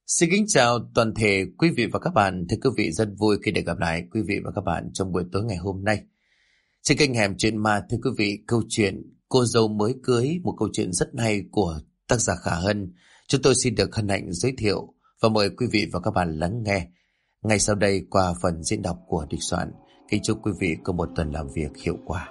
Xin kính chào toàn thể quý vị và các bạn. Thưa quý vị, rất vui khi được gặp lại quý vị và các bạn trong buổi tối ngày hôm nay. Trên kênh Hẻm Chuyện Ma, thưa quý vị, câu chuyện Cô dâu mới cưới, một câu chuyện rất hay của tác giả Khả Hân. Chúng tôi xin được hân hạnh giới thiệu và mời quý vị và các bạn lắng nghe. Ngay sau đây qua phần diễn đọc của Địch Soạn. Kính chúc quý vị có một tuần làm việc hiệu quả.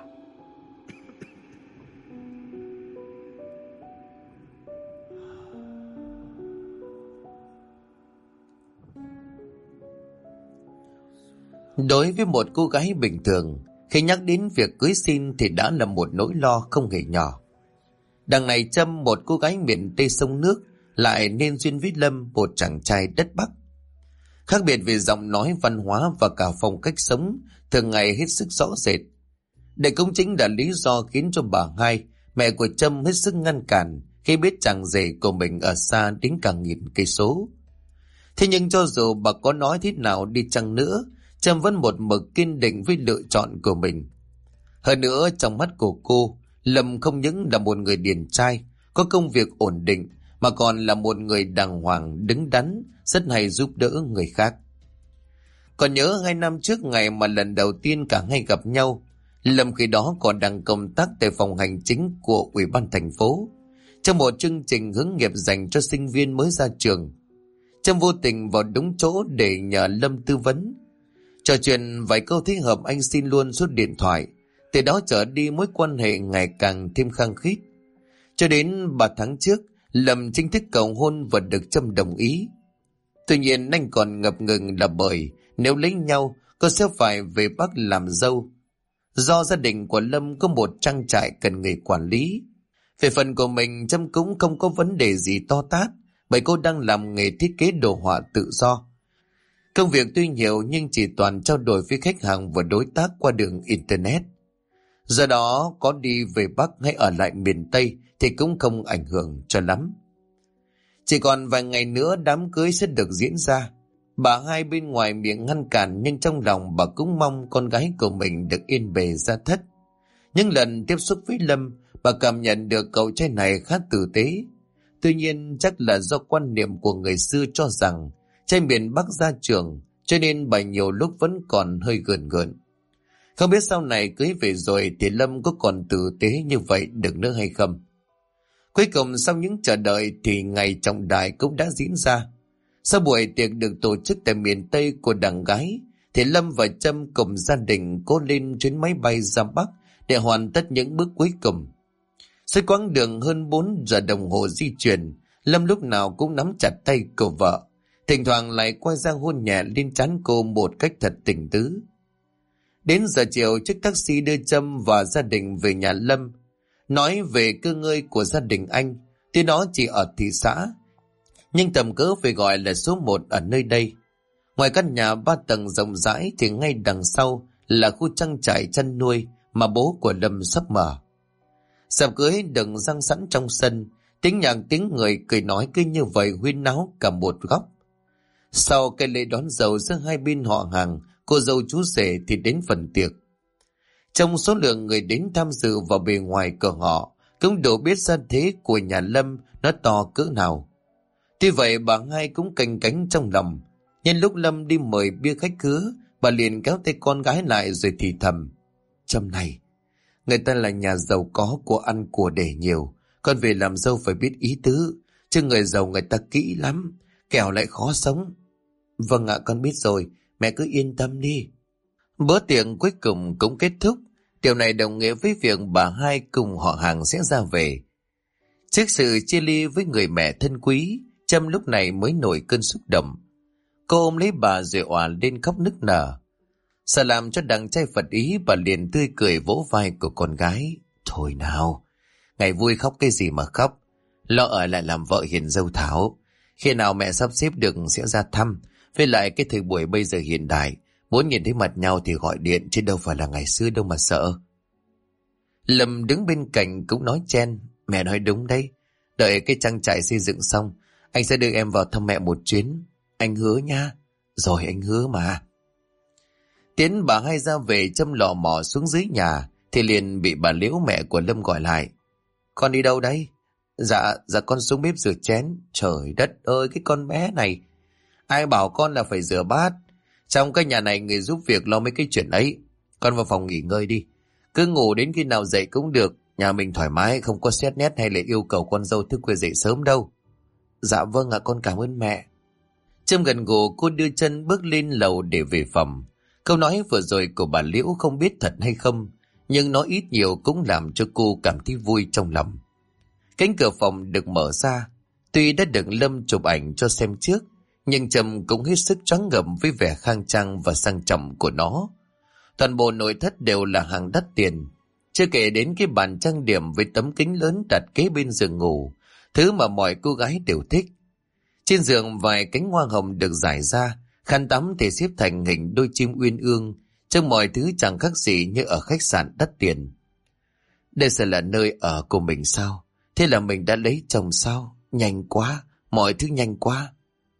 Đối với một cô gái bình thường, khi nhắc đến việc cưới xin thì đã là một nỗi lo không hề nhỏ. Đằng này Trâm, một cô gái miền Tây sông nước, lại nên duyên với Lâm, một chàng trai đất Bắc. Khác biệt về giọng nói, văn hóa và cả phong cách sống thường ngày hết sức rõ rệt. Đây cũng chính là lý do khiến cho bà Hai, mẹ của Trâm, hết sức ngăn cản khi biết chàng rể của mình ở xa đến cả 1000 cây số. Thế nhưng cho dù bà có nói thế nào đi chăng nữa, Trâm vẫn một mực kiên định với lựa chọn của mình. Hơn nữa, trong mắt của cô, Lâm không những là một người điển trai, có công việc ổn định, mà còn là một người đàng hoàng, đứng đắn, rất hay giúp đỡ người khác. Còn nhớ 2 năm trước, ngày mà lần đầu tiên cả hai gặp nhau, Lâm khi đó còn đang công tác tại phòng hành chính của Ủy ban thành phố, trong một chương trình hướng nghiệp dành cho sinh viên mới ra trường. Trâm vô tình vào đúng chỗ để nhờ Lâm tư vấn. Trò chuyện vài câu thích hợp, anh xin luôn số điện thoại. Từ đó trở đi, mối quan hệ ngày càng thêm khăng khít. Cho đến 3 tháng trước, Lâm chính thức cầu hôn và được Trâm đồng ý. Tuy nhiên anh còn ngập ngừng là bởi nếu lấy nhau, cô sẽ phải về Bắc làm dâu. Do gia đình của Lâm có một trang trại cần người quản lý. Về phần của mình, Trâm cũng không có vấn đề gì to tát, bởi cô đang làm nghề thiết kế đồ họa tự do. Công việc tuy nhiều nhưng chỉ toàn trao đổi với khách hàng và đối tác qua đường Internet. Do đó có đi về Bắc hay ở lại miền Tây thì cũng không ảnh hưởng cho lắm. Chỉ còn vài ngày nữa đám cưới sẽ được diễn ra. Bà Hai bên ngoài miệng ngăn cản, nhưng trong lòng bà cũng mong con gái của mình được yên bề gia thất. Những lần tiếp xúc với Lâm, bà cảm nhận được cậu trai này khá tử tế. Tuy nhiên chắc là do quan niệm của người xưa cho rằng trai miền Bắc ra trường, cho nên bà nhiều lúc vẫn còn hơi gờn gợn. Không biết sau này cưới về rồi thì Lâm có còn tử tế như vậy được nữa hay không. Cuối cùng sau những chờ đợi thì ngày trọng đại cũng đã diễn ra. Sau buổi tiệc được tổ chức tại miền Tây của đằng gái, thì Lâm và Trâm cùng gia đình cố lên chuyến máy bay ra Bắc để hoàn tất những bước cuối cùng. Suốt quãng đường hơn 4 giờ đồng hồ di chuyển, Lâm lúc nào cũng nắm chặt tay của vợ, thỉnh thoảng lại quay ra hôn nhẹ lên trán cô một cách thật tình tứ. Đến giờ chiều, chiếc taxi đưa Trâm và gia đình về nhà Lâm. Nói về cơ ngơi của gia đình anh, thì nó chỉ ở thị xã, nhưng tầm cỡ phải gọi là số 1 ở nơi đây. Ngoài căn nhà 3 tầng rộng rãi thì ngay đằng sau là khu trang trại chăn nuôi mà bố của Lâm sắp mở. Sạp cưới đừng răng sẵn trong sân, tiếng nhạc tiếng người cười nói cứ như vậy huyên náo cả một góc. Sau cái lễ đón dâu giữa hai bên họ hàng, cô dâu chú rể thì đến phần tiệc. Trong số lượng người đến tham dự và bề ngoài của họ cũng đủ biết gia thế của nhà Lâm nó to cỡ nào. Tuy vậy bà Hai cũng canh cánh trong lòng. Nhân lúc Lâm đi mời bia khách khứa, bà liền kéo tay con gái lại rồi thì thầm: Trâm này, người ta là nhà giàu có, của ăn của để nhiều, con về làm dâu phải biết ý tứ, chứ người giàu người ta kỹ lắm, kẻo lại khó sống. Vâng ạ, con biết rồi, mẹ cứ yên tâm đi. Bữa tiệc cuối cùng cũng kết thúc. Điều này đồng nghĩa với việc bà Hai cùng họ hàng sẽ ra về. Trước sự chia ly với người mẹ thân quý, Trâm lúc này mới nổi cơn xúc động. Cô ôm lấy bà rồi òa lên khóc nức nở. Sợ làm cho đằng trai phật ý, bà liền tươi cười vỗ vai của con gái: Thôi nào, ngày vui khóc cái gì mà khóc, lo ở lại làm vợ hiền dâu Thảo. Khi nào mẹ sắp xếp được sẽ ra thăm. Với lại cái thời buổi bây giờ hiện đại, muốn nhìn thấy mặt nhau thì gọi điện, chứ đâu phải là ngày xưa đâu mà sợ. Lâm đứng bên cạnh cũng nói chen: Mẹ nói đúng đấy, đợi cái trang trại xây dựng xong, anh sẽ đưa em vào thăm mẹ một chuyến. Anh hứa nha. Rồi, anh hứa mà. Tiến bà Hai ra về, Trâm lò mò xuống dưới nhà thì liền bị bà Liễu, mẹ của Lâm, gọi lại: Con đi đâu đấy? Dạ con xuống bếp rửa chén. Trời đất ơi, cái con bé này. Ai bảo con là phải rửa bát? Trong cái nhà này người giúp việc lo mấy cái chuyện ấy. Con vào phòng nghỉ ngơi đi. Cứ ngủ đến khi nào dậy cũng được. Nhà mình thoải mái, không có xét nét hay là yêu cầu con dâu thức khuya dậy sớm đâu. Dạ vâng ạ, con cảm ơn mẹ. Trâm gần gù cô đưa chân bước lên lầu để về phòng. Câu nói vừa rồi của bà Liễu không biết thật hay không, nhưng nó ít nhiều cũng làm cho cô cảm thấy vui trong lòng. Cánh cửa phòng được mở ra. Tuy đã được Lâm chụp ảnh cho xem trước, nhưng Trâm cũng hết sức choáng ngợp với vẻ khang trang và sang trọng của nó. Toàn bộ nội thất đều là hàng đắt tiền. Chưa kể đến cái bàn trang điểm với tấm kính lớn đặt kế bên giường ngủ, thứ mà mọi cô gái đều thích. Trên giường vài cánh hoa hồng được rải ra, khăn tắm thì xếp thành hình đôi chim uyên ương, trông mọi thứ chẳng khác gì như ở khách sạn đắt tiền. Đây sẽ là nơi ở của mình sao? Thế là mình đã lấy chồng sao? Nhanh quá, mọi thứ nhanh quá.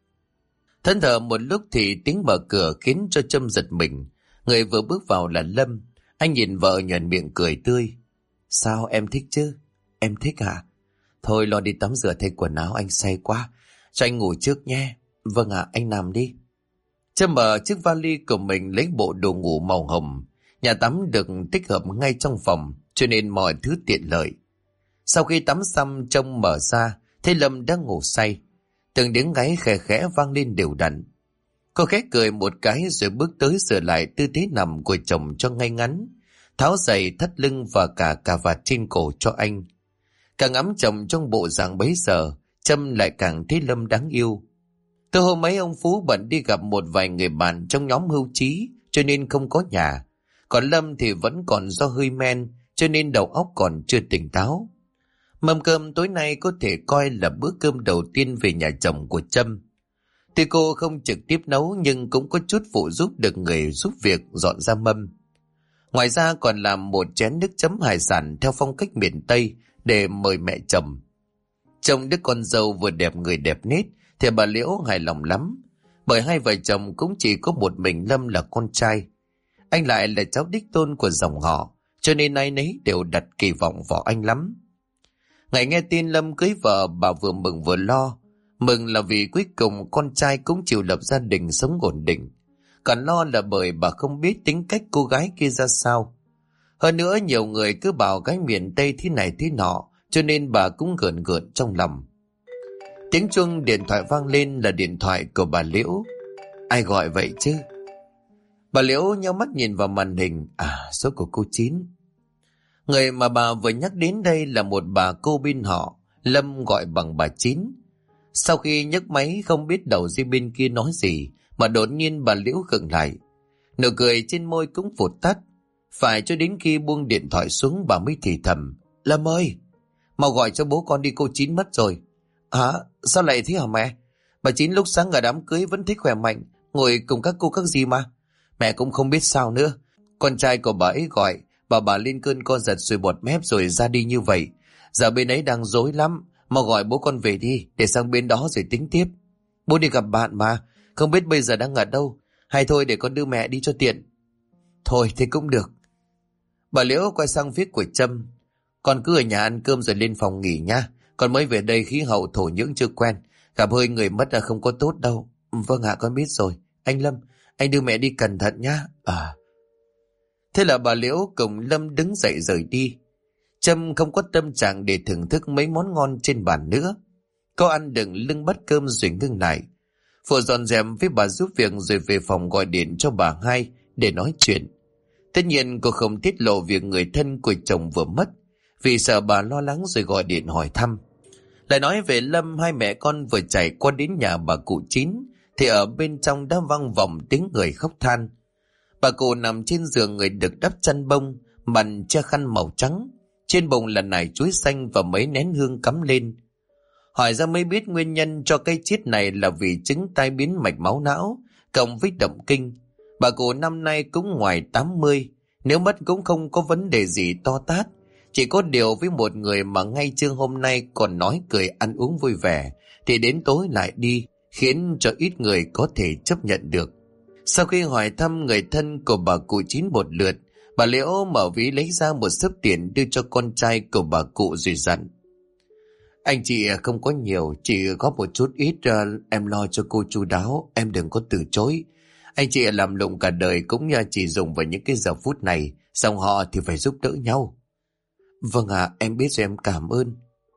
Thẫn thờ một lúc thì tiếng mở cửa khiến cho Trâm giật mình. Người vừa bước vào là Lâm. Anh nhìn vợ nhoẻn miệng cười tươi. Sao, em thích chứ? Em thích hả? Thôi lo đi tắm rửa thay quần áo, anh say quá. Cho anh ngủ trước nhé. Vâng ạ, anh nằm đi. Trâm mở chiếc vali của mình lấy bộ đồ ngủ màu hồng. Nhà tắm được tích hợp ngay trong phòng, cho nên mọi thứ tiện lợi. Sau khi tắm xong trông mở ra, thấy Lâm đang ngủ say. Từng tiếng gáy khẽ khẽ vang lên đều đặn. Cô khẽ cười một cái rồi bước tới sửa lại tư thế nằm của chồng cho ngay ngắn, tháo giày thắt lưng và cả cà vạt trên cổ cho anh. Càng ngắm chồng trong bộ dạng bấy giờ, Trâm lại càng thấy Lâm đáng yêu. Từ hôm ấy ông Phú bận đi gặp một vài người bạn trong nhóm hưu trí, cho nên không có nhà. Còn Lâm thì vẫn còn do hơi men, cho nên đầu óc còn chưa tỉnh táo. Mâm cơm tối nay có thể coi là bữa cơm đầu tiên về nhà chồng của Trâm. Tuy cô không trực tiếp nấu nhưng cũng có chút phụ giúp được người giúp việc dọn ra mâm. Ngoài ra còn làm một chén nước chấm hải sản theo phong cách miền Tây để mời mẹ chồng. Trông đứa con dâu vừa đẹp người đẹp nết thì bà Liễu hài lòng lắm, bởi hai vợ chồng cũng chỉ có một mình Lâm là con trai. Anh lại là cháu đích tôn của dòng họ, cho nên ai nấy đều đặt kỳ vọng vào anh lắm. Ngày nghe tin Lâm cưới vợ, bà vừa mừng vừa lo. Mừng là vì cuối cùng con trai cũng chịu lập gia đình sống ổn định. Còn lo là bởi bà không biết tính cách cô gái kia ra sao. Hơn nữa nhiều người cứ bảo gái miền Tây thế này thế nọ, cho nên bà cũng gợn gợn trong lòng. Tiếng chuông điện thoại vang lên là điện thoại của bà Liễu. Ai gọi vậy chứ? Bà Liễu nhíu mắt nhìn vào màn hình. Số của cô Chín. Người mà bà vừa nhắc đến đây là một bà cô bên họ, Lâm gọi bằng bà Chín. Sau khi nhấc máy không biết đầu dây bên kia nói gì, mà đột nhiên bà Liễu khựng lại. Nụ cười trên môi cũng vụt tắt. Phải cho đến khi buông điện thoại xuống bà mới thì thầm. Lâm ơi, mau gọi cho bố con đi, cô Chín mất rồi. Hả? Sao lại thế hả mẹ? Bà Chín lúc sáng ở đám cưới vẫn thích khỏe mạnh, ngồi cùng các cô các dì mà. Mẹ cũng không biết sao nữa. Con trai của bà ấy gọi, bảo bà lên cơn co giật rồi bọt mép rồi ra đi như vậy. Giờ bên ấy đang rối lắm. Mau gọi bố con về đi, để sang bên đó rồi tính tiếp. Bố đi gặp bạn mà, không biết bây giờ đang ở đâu. Hay thôi để con đưa mẹ đi cho tiện. Thôi thế cũng được. Bà Liễu quay sang phía của Trâm. Con cứ ở nhà ăn cơm rồi lên phòng nghỉ nha. Con mới về đây khí hậu thổ nhưỡng chưa quen, gặp hơi người mất là không có tốt đâu. Vâng ạ, con biết rồi. Anh Lâm, anh đưa mẹ đi cẩn thận nhá. Thế là bà Liễu cùng Lâm đứng dậy rời đi. Trâm không có tâm trạng để thưởng thức mấy món ngon trên bàn nữa. Cô ăn đựng lưng bát cơm rồi ngưng lại. Phụ dọn dẹp với bà giúp việc rồi về phòng gọi điện cho bà hai để nói chuyện. Tất nhiên cô không tiết lộ việc người thân của chồng vừa mất, vì sợ bà lo lắng rồi gọi điện hỏi thăm. Lại nói về Lâm, hai mẹ con vừa chạy qua đến nhà bà cụ Chín thì ở bên trong đã vang vọng tiếng người khóc than. Bà cụ nằm trên giường, người được đắp chăn bông, mặt che khăn màu trắng, trên bụng là nải chuối xanh và mấy nén hương cắm lên. Hỏi ra mới biết nguyên nhân cho cái chết này là vì chứng tai biến mạch máu não cộng với động kinh. Bà cụ năm nay cũng ngoài 80, nếu mất cũng không có vấn đề gì to tát. Chỉ có điều với một người mà ngay trưa hôm nay còn nói cười ăn uống vui vẻ thì đến tối lại đi, khiến cho ít người có thể chấp nhận được. Sau khi hỏi thăm người thân của bà cụ Chín một lượt, bà Liễu mở ví lấy ra một xấp tiền đưa cho con trai của bà cụ rồi dặn. Anh chị không có nhiều, chỉ có một chút ít, em lo cho cô chu đáo, em đừng có từ chối. Anh chị làm lụng cả đời cũng chỉ dùng vào những cái giờ phút này, xong họ thì phải giúp đỡ nhau. Vâng ạ, em biết rồi, em cảm ơn.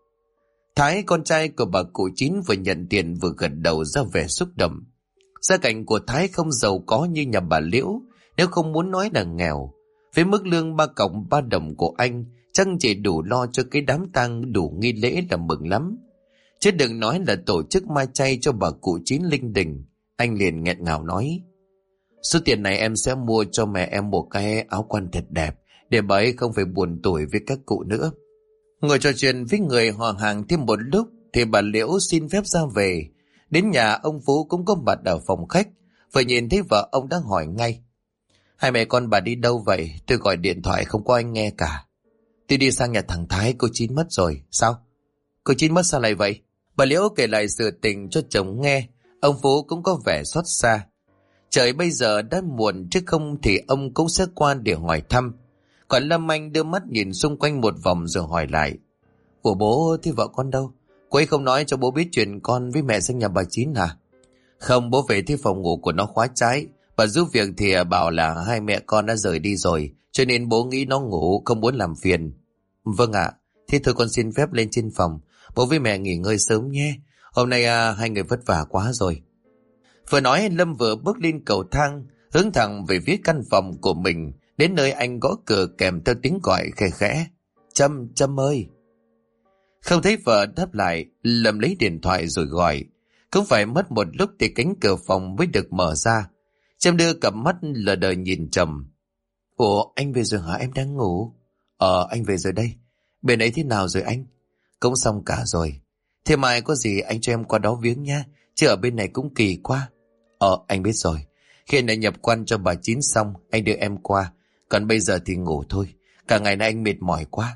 Thái, con trai của bà cụ Chín, vừa nhận tiền vừa gật đầu ra vẻ xúc động. Gia cảnh của Thái không giàu có như nhà bà Liễu, nếu không muốn nói là nghèo. Với mức lương 3 đồng của anh, chắc chỉ đủ lo cho cái đám tang đủ nghi lễ là mừng lắm. Chứ đừng nói là tổ chức mai chay cho bà cụ Chín linh đình. Anh liền nghẹn ngào nói: số tiền này em sẽ mua cho mẹ em một cái áo quan thật đẹp, để bà ấy không phải buồn tủi với các cụ nữa. Ngồi trò chuyện với người họ hàng thêm một lúc thì bà Liễu xin phép ra về. Đến nhà, ông Phú cũng có mặt ở phòng khách. Vừa nhìn thấy vợ, ông đã hỏi ngay: hai mẹ con bà đi đâu vậy? Tôi gọi điện thoại không có anh nghe cả. Tôi đi sang nhà thằng Thái, cô Chín mất rồi. Sao? Cô Chín mất sao lại vậy? Bà Liễu kể lại sự tình cho chồng nghe. Ông Phú cũng có vẻ xót xa. Trời bây giờ đã muộn, chứ không thì ông cũng sẽ qua để hỏi thăm. Còn Lâm Anh đưa mắt nhìn xung quanh một vòng rồi hỏi lại: của bố thì vợ con đâu? Cô ấy không nói cho bố biết chuyện con với mẹ sang nhà bà Chín hả? Không, bố về thì phòng ngủ của nó khóa trái. Bà giúp việc thì bảo là hai mẹ con đã rời đi rồi, cho nên bố nghĩ nó ngủ, không muốn làm phiền. Vâng ạ, thế thôi con xin phép lên trên phòng. Bố với mẹ nghỉ ngơi sớm nhé. Hôm nay hai người vất vả quá rồi. Vừa nói, Lâm vừa bước lên cầu thang, hướng thẳng về phía căn phòng của mình. Đến nơi anh gõ cửa kèm theo tiếng gọi khẽ khẽ: Trâm, Trâm ơi. Không thấy vợ đáp lại, Lâm lấy điện thoại rồi gọi. Cũng phải mất một lúc thì cánh cửa phòng mới được mở ra. Trâm đưa cặp mắt lờ đờ nhìn chồng. Ủa, anh về rồi hả? Em đang ngủ. Anh về rồi đây. Bên ấy thế nào rồi anh? Cũng xong cả rồi. Thế mai có gì anh cho em qua đó viếng nha, chứ ở bên này cũng kỳ quá. Anh biết rồi. Khi đã nhập quan cho bà Chín xong, anh đưa em qua. Còn bây giờ thì ngủ thôi. Cả ngày nay anh mệt mỏi quá.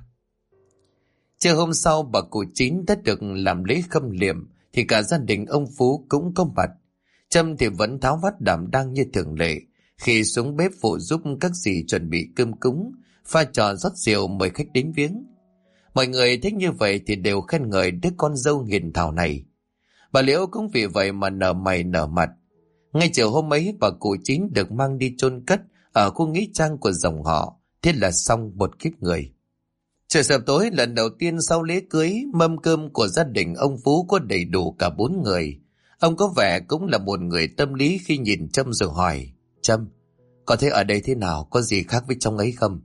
Trưa hôm sau, bà cụ Chín đã được làm lễ khâm liệm, thì cả gia đình ông Phú cũng có mặt. Trâm thì vẫn tháo vát đảm đang như thường lệ, khi xuống bếp phụ giúp các dì chuẩn bị cơm cúng, pha trò rót rượu mời khách đến viếng. Mọi người thích như vậy thì đều khen ngợi đứa con dâu hiền thảo này. Bà Liễu cũng vì vậy mà nở mày nở mặt. Ngay chiều hôm ấy, bà cụ Chín được mang đi chôn cất ở khu nghĩa trang của dòng họ. Thế là xong một kiếp người. Trời sập tối, lần đầu tiên sau lễ cưới, mâm cơm của gia đình ông Phú có đầy đủ cả 4 người. Ông có vẻ cũng là một người tâm lý khi nhìn Trâm rồi hỏi: Trâm, con thấy ở đây thế nào, có gì khác với trong ấy không?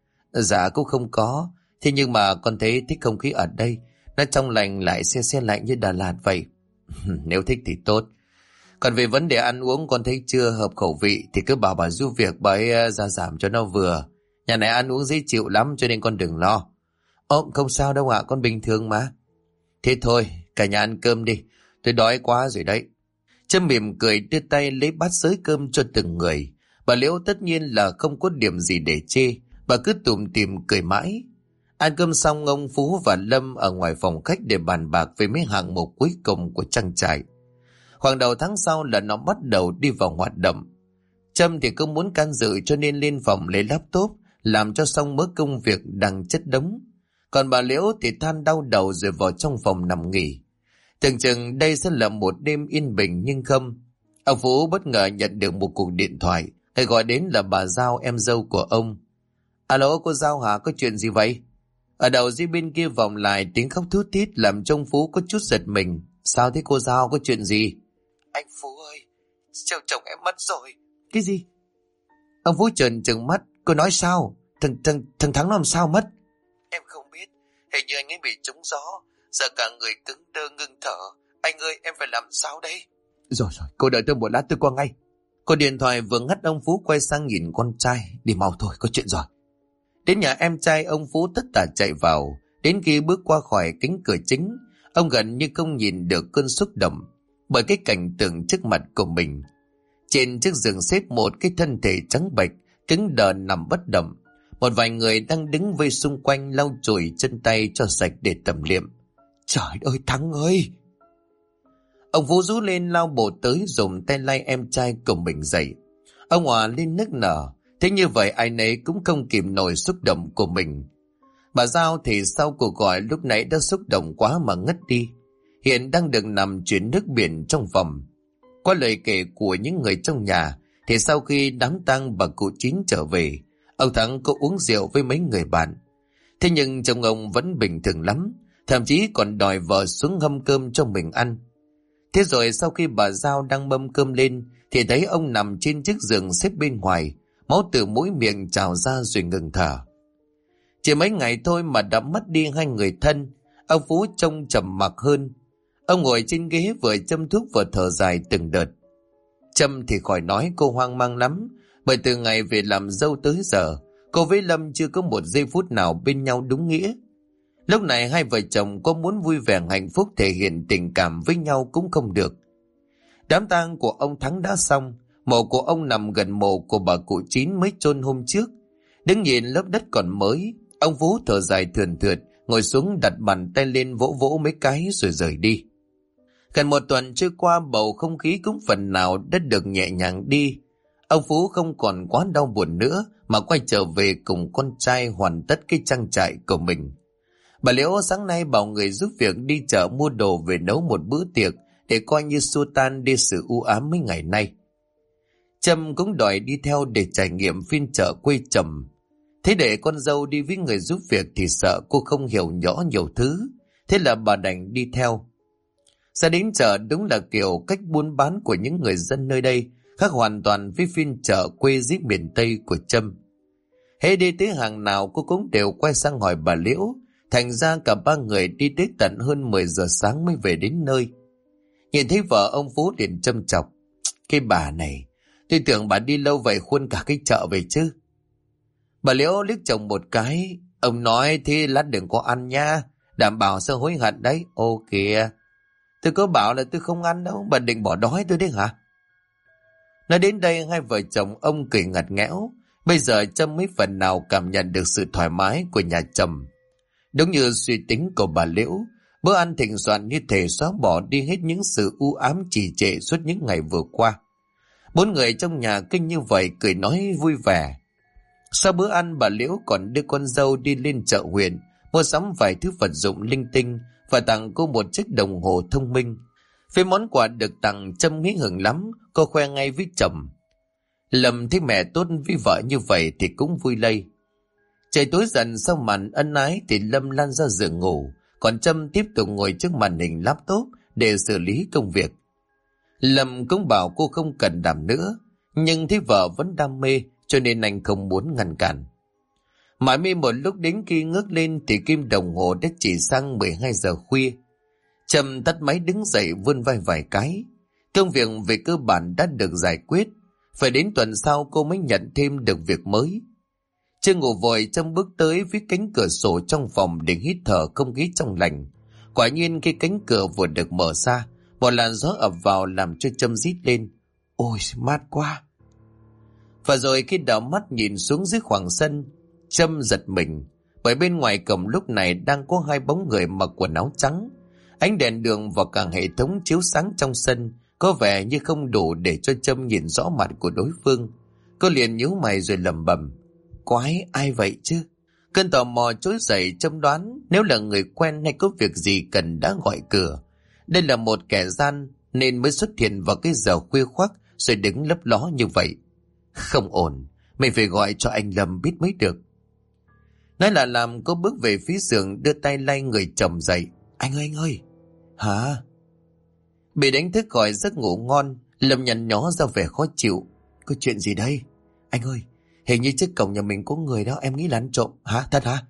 Dạ cũng không có, thế nhưng mà con thấy thích không khí ở đây, nó trong lành lại se se lạnh như Đà Lạt vậy. Nếu thích thì tốt. Còn về vấn đề ăn uống, con thấy chưa hợp khẩu vị thì cứ bảo bà giúp việc bà ấy ra giảm cho nó vừa. Nhà này ăn uống dễ chịu lắm, cho nên con đừng lo. Không sao đâu ạ, con bình thường mà. Thế thôi, cả nhà ăn cơm đi, tôi đói quá rồi đấy. Trâm mỉm cười đưa tay lấy bát xới cơm cho từng người. Bà Liễu tất nhiên là không có điểm gì để chê, bà cứ tủm tỉm cười mãi. Ăn cơm xong, ông Phú và Lâm ở ngoài phòng khách để bàn bạc về mấy hạng mục cuối cùng của trang trại. Khoảng đầu tháng sau là nó bắt đầu đi vào hoạt động. Trâm thì không muốn can dự, cho nên lên phòng lấy laptop làm cho xong mớ công việc đang chất đống. Còn bà Liễu thì than đau đầu rồi vào trong phòng nằm nghỉ. Tưởng chừng đây sẽ là một đêm yên bình, nhưng không. Ông Phú bất ngờ nhận được một cuộc điện thoại. Người gọi đến là bà Giao, em dâu của ông. Alo, cô Giao hả? Có chuyện gì vậy? Ở đầu dây bên kia vọng lại tiếng khóc thút thít làm cho ông Phú có chút giật mình. Sao thế cô Giao, có chuyện gì? Anh Phú ơi, chồng em mất rồi. Cái gì? Ông Phú trợn trừng mắt. Cô nói sao? Thằng Thắng nó làm sao mất? Em không biết, hình như anh ấy bị trúng gió, giờ cả người cứng đơ ngưng thở. Anh ơi, em phải làm sao đây? Rồi, cô đợi tôi một lát, tôi qua ngay. Cô điện thoại vừa ngắt, ông Phú quay sang nhìn con trai. Đi mau thôi, có chuyện rồi. Đến nhà em trai, ông Phú tất tả chạy vào. Đến khi bước qua khỏi cánh cửa chính, ông gần như không nhìn được cơn xúc động bởi cái cảnh tượng trước mặt của mình. Trên chiếc giường xếp một cái thân thể trắng bệch, cứng đờ nằm bất động. Một vài người đang đứng vây xung quanh lau chùi chân tay cho sạch để tẩm liệm. Trời ơi, Thắng ơi! Ông Phú rú lên lao bộ tới, dùng tay lay em trai của mình dậy. Ông òa lên nức nở. Thế như vậy ai nấy cũng không kìm nổi xúc động của mình. Bà Giao thì sau cuộc gọi lúc nãy đã xúc động quá mà ngất đi. Hiện đang được nằm chuyển nước biển trong phòng. Qua lời kể của những người trong nhà thì sau khi đám tang bà cụ Chín trở về, ông Thắng có uống rượu với mấy người bạn. Thế nhưng chồng ông vẫn bình thường lắm, thậm chí còn đòi vợ xuống hâm cơm cho mình ăn. Thế rồi sau khi bà Giao đang mâm cơm lên thì thấy ông nằm trên chiếc giường xếp bên ngoài, máu từ mũi miệng trào ra rồi ngừng thở. Chỉ mấy ngày thôi mà đã mất đi hai người thân. Ông Phú trông trầm mặc hơn. Ông ngồi trên ghế vừa châm thuốc vừa thở dài từng đợt. Trâm thì khỏi nói, cô hoang mang lắm, bởi từ ngày về làm dâu tới giờ cô với Lâm chưa có một giây phút nào bên nhau đúng nghĩa. Lúc này hai vợ chồng có muốn vui vẻ hạnh phúc thể hiện tình cảm với nhau cũng không được. Đám tang của ông Thắng đã xong, mộ của ông nằm gần mộ của bà cụ Chín mới chôn hôm trước. Đứng nhìn lớp đất còn mới, ông Phú thở dài thườn thượt, ngồi xuống đặt bàn tay lên vỗ vỗ mấy cái rồi rời đi. Gần một tuần trôi qua, bầu không khí cũng phần nào đã được nhẹ nhàng đi. Ông Phú không còn quá đau buồn nữa mà quay trở về cùng con trai hoàn tất cái trang trại của mình. Bà Liễu sáng nay bảo người giúp việc đi chợ mua đồ về nấu một bữa tiệc để coi như xua tan đi sự u ám mấy ngày nay. Trâm cũng đòi đi theo để trải nghiệm phiên chợ quê Trầm. Thế để con dâu đi với người giúp việc thì sợ cô không hiểu rõ nhiều thứ, thế là bà đành đi theo. Ra đến chợ đúng là kiểu cách buôn bán của những người dân nơi đây khác hoàn toàn với phiên chợ quê dưới miền Tây của Trâm. Hễ đi tới hàng nào cô cũng đều quay sang hỏi bà Liễu, thành ra cả ba người đi tới tận hơn 10 giờ sáng mới về đến nơi. Nhìn thấy vợ ông Phú liền châm chọc: "Cái bà này, tôi tưởng bà đi lâu vậy khuôn cả cái chợ về chứ." Bà Liễu liếc chồng một cái: "Ông nói thế lát đừng có ăn nha, đảm bảo sẽ hối hận đấy." "Ô kìa, tôi có bảo là tôi không ăn đâu, bà định bỏ đói tôi đấy hả?" Nói đến đây hai vợ chồng ông cười ngặt nghẽo. Bây giờ Trâm mới phần nào cảm nhận được sự thoải mái của nhà Trầm. Đúng như suy tính của bà Liễu, bữa ăn thịnh soạn như thể xóa bỏ đi hết những sự u ám trì trệ suốt những ngày vừa qua. Bốn người trong nhà cứ như vậy cười nói vui vẻ. Sau bữa ăn, bà Liễu còn đưa con dâu đi lên chợ huyện mua sắm vài thứ vật dụng linh tinh và tặng cô một chiếc đồng hồ thông minh. Với món quà được tặng, Trâm hí hửng lắm, cô khoe ngay với chồng. Lâm thấy mẹ tốt với vợ như vậy thì cũng vui lây. Trời tối dần sau màn ân ái thì Lâm lăn ra giường ngủ, còn Trâm tiếp tục ngồi trước màn hình laptop để xử lý công việc. Lâm cũng bảo cô không cần làm nữa, nhưng thấy vợ vẫn đam mê cho nên anh không muốn ngăn cản. Mãi mê một lúc đến khi ngước lên thì kim đồng hồ đã chỉ sang 12 giờ khuya. Trâm tắt máy đứng dậy vươn vai vài cái. Công việc về cơ bản đã được giải quyết, phải đến tuần sau cô mới nhận thêm được việc mới. Chưa ngủ vội, Trâm bước tới phía cánh cửa sổ trong phòng để hít thở không khí trong lành. Quả nhiên khi cánh cửa vừa được mở ra, một làn gió ập vào làm cho Trâm rít lên: "Ôi mát quá!" Và rồi khi đảo mắt nhìn xuống dưới khoảng sân, Trâm giật mình, bởi bên ngoài cổng lúc này đang có hai bóng người mặc quần áo trắng. Ánh đèn đường và cả hệ thống chiếu sáng trong sân có vẻ như không đủ để cho Trâm nhìn rõ mặt của đối phương. Cô liền nhíu mày rồi lẩm bẩm: "Quái, ai vậy chứ?" Cơn tò mò trỗi dậy, Trâm đoán nếu là người quen hay có việc gì cần đã gọi cửa. Đây là một kẻ gian nên mới xuất hiện vào cái giờ khuya khoắt rồi đứng lấp ló như vậy. Không ổn, mình phải gọi cho anh Lâm biết mới được. Nói là làm, cô bước về phía giường đưa tay lay người chồng dậy. Anh ơi!" "Hả?" Bị đánh thức khỏi giấc ngủ ngon, Lâm nhăn nhó ra vẻ khó chịu. "Có chuyện gì đây?" "Anh ơi, hình như trước cổng nhà mình có người đó, em nghĩ là ăn trộm." "Hả? Thật hả?"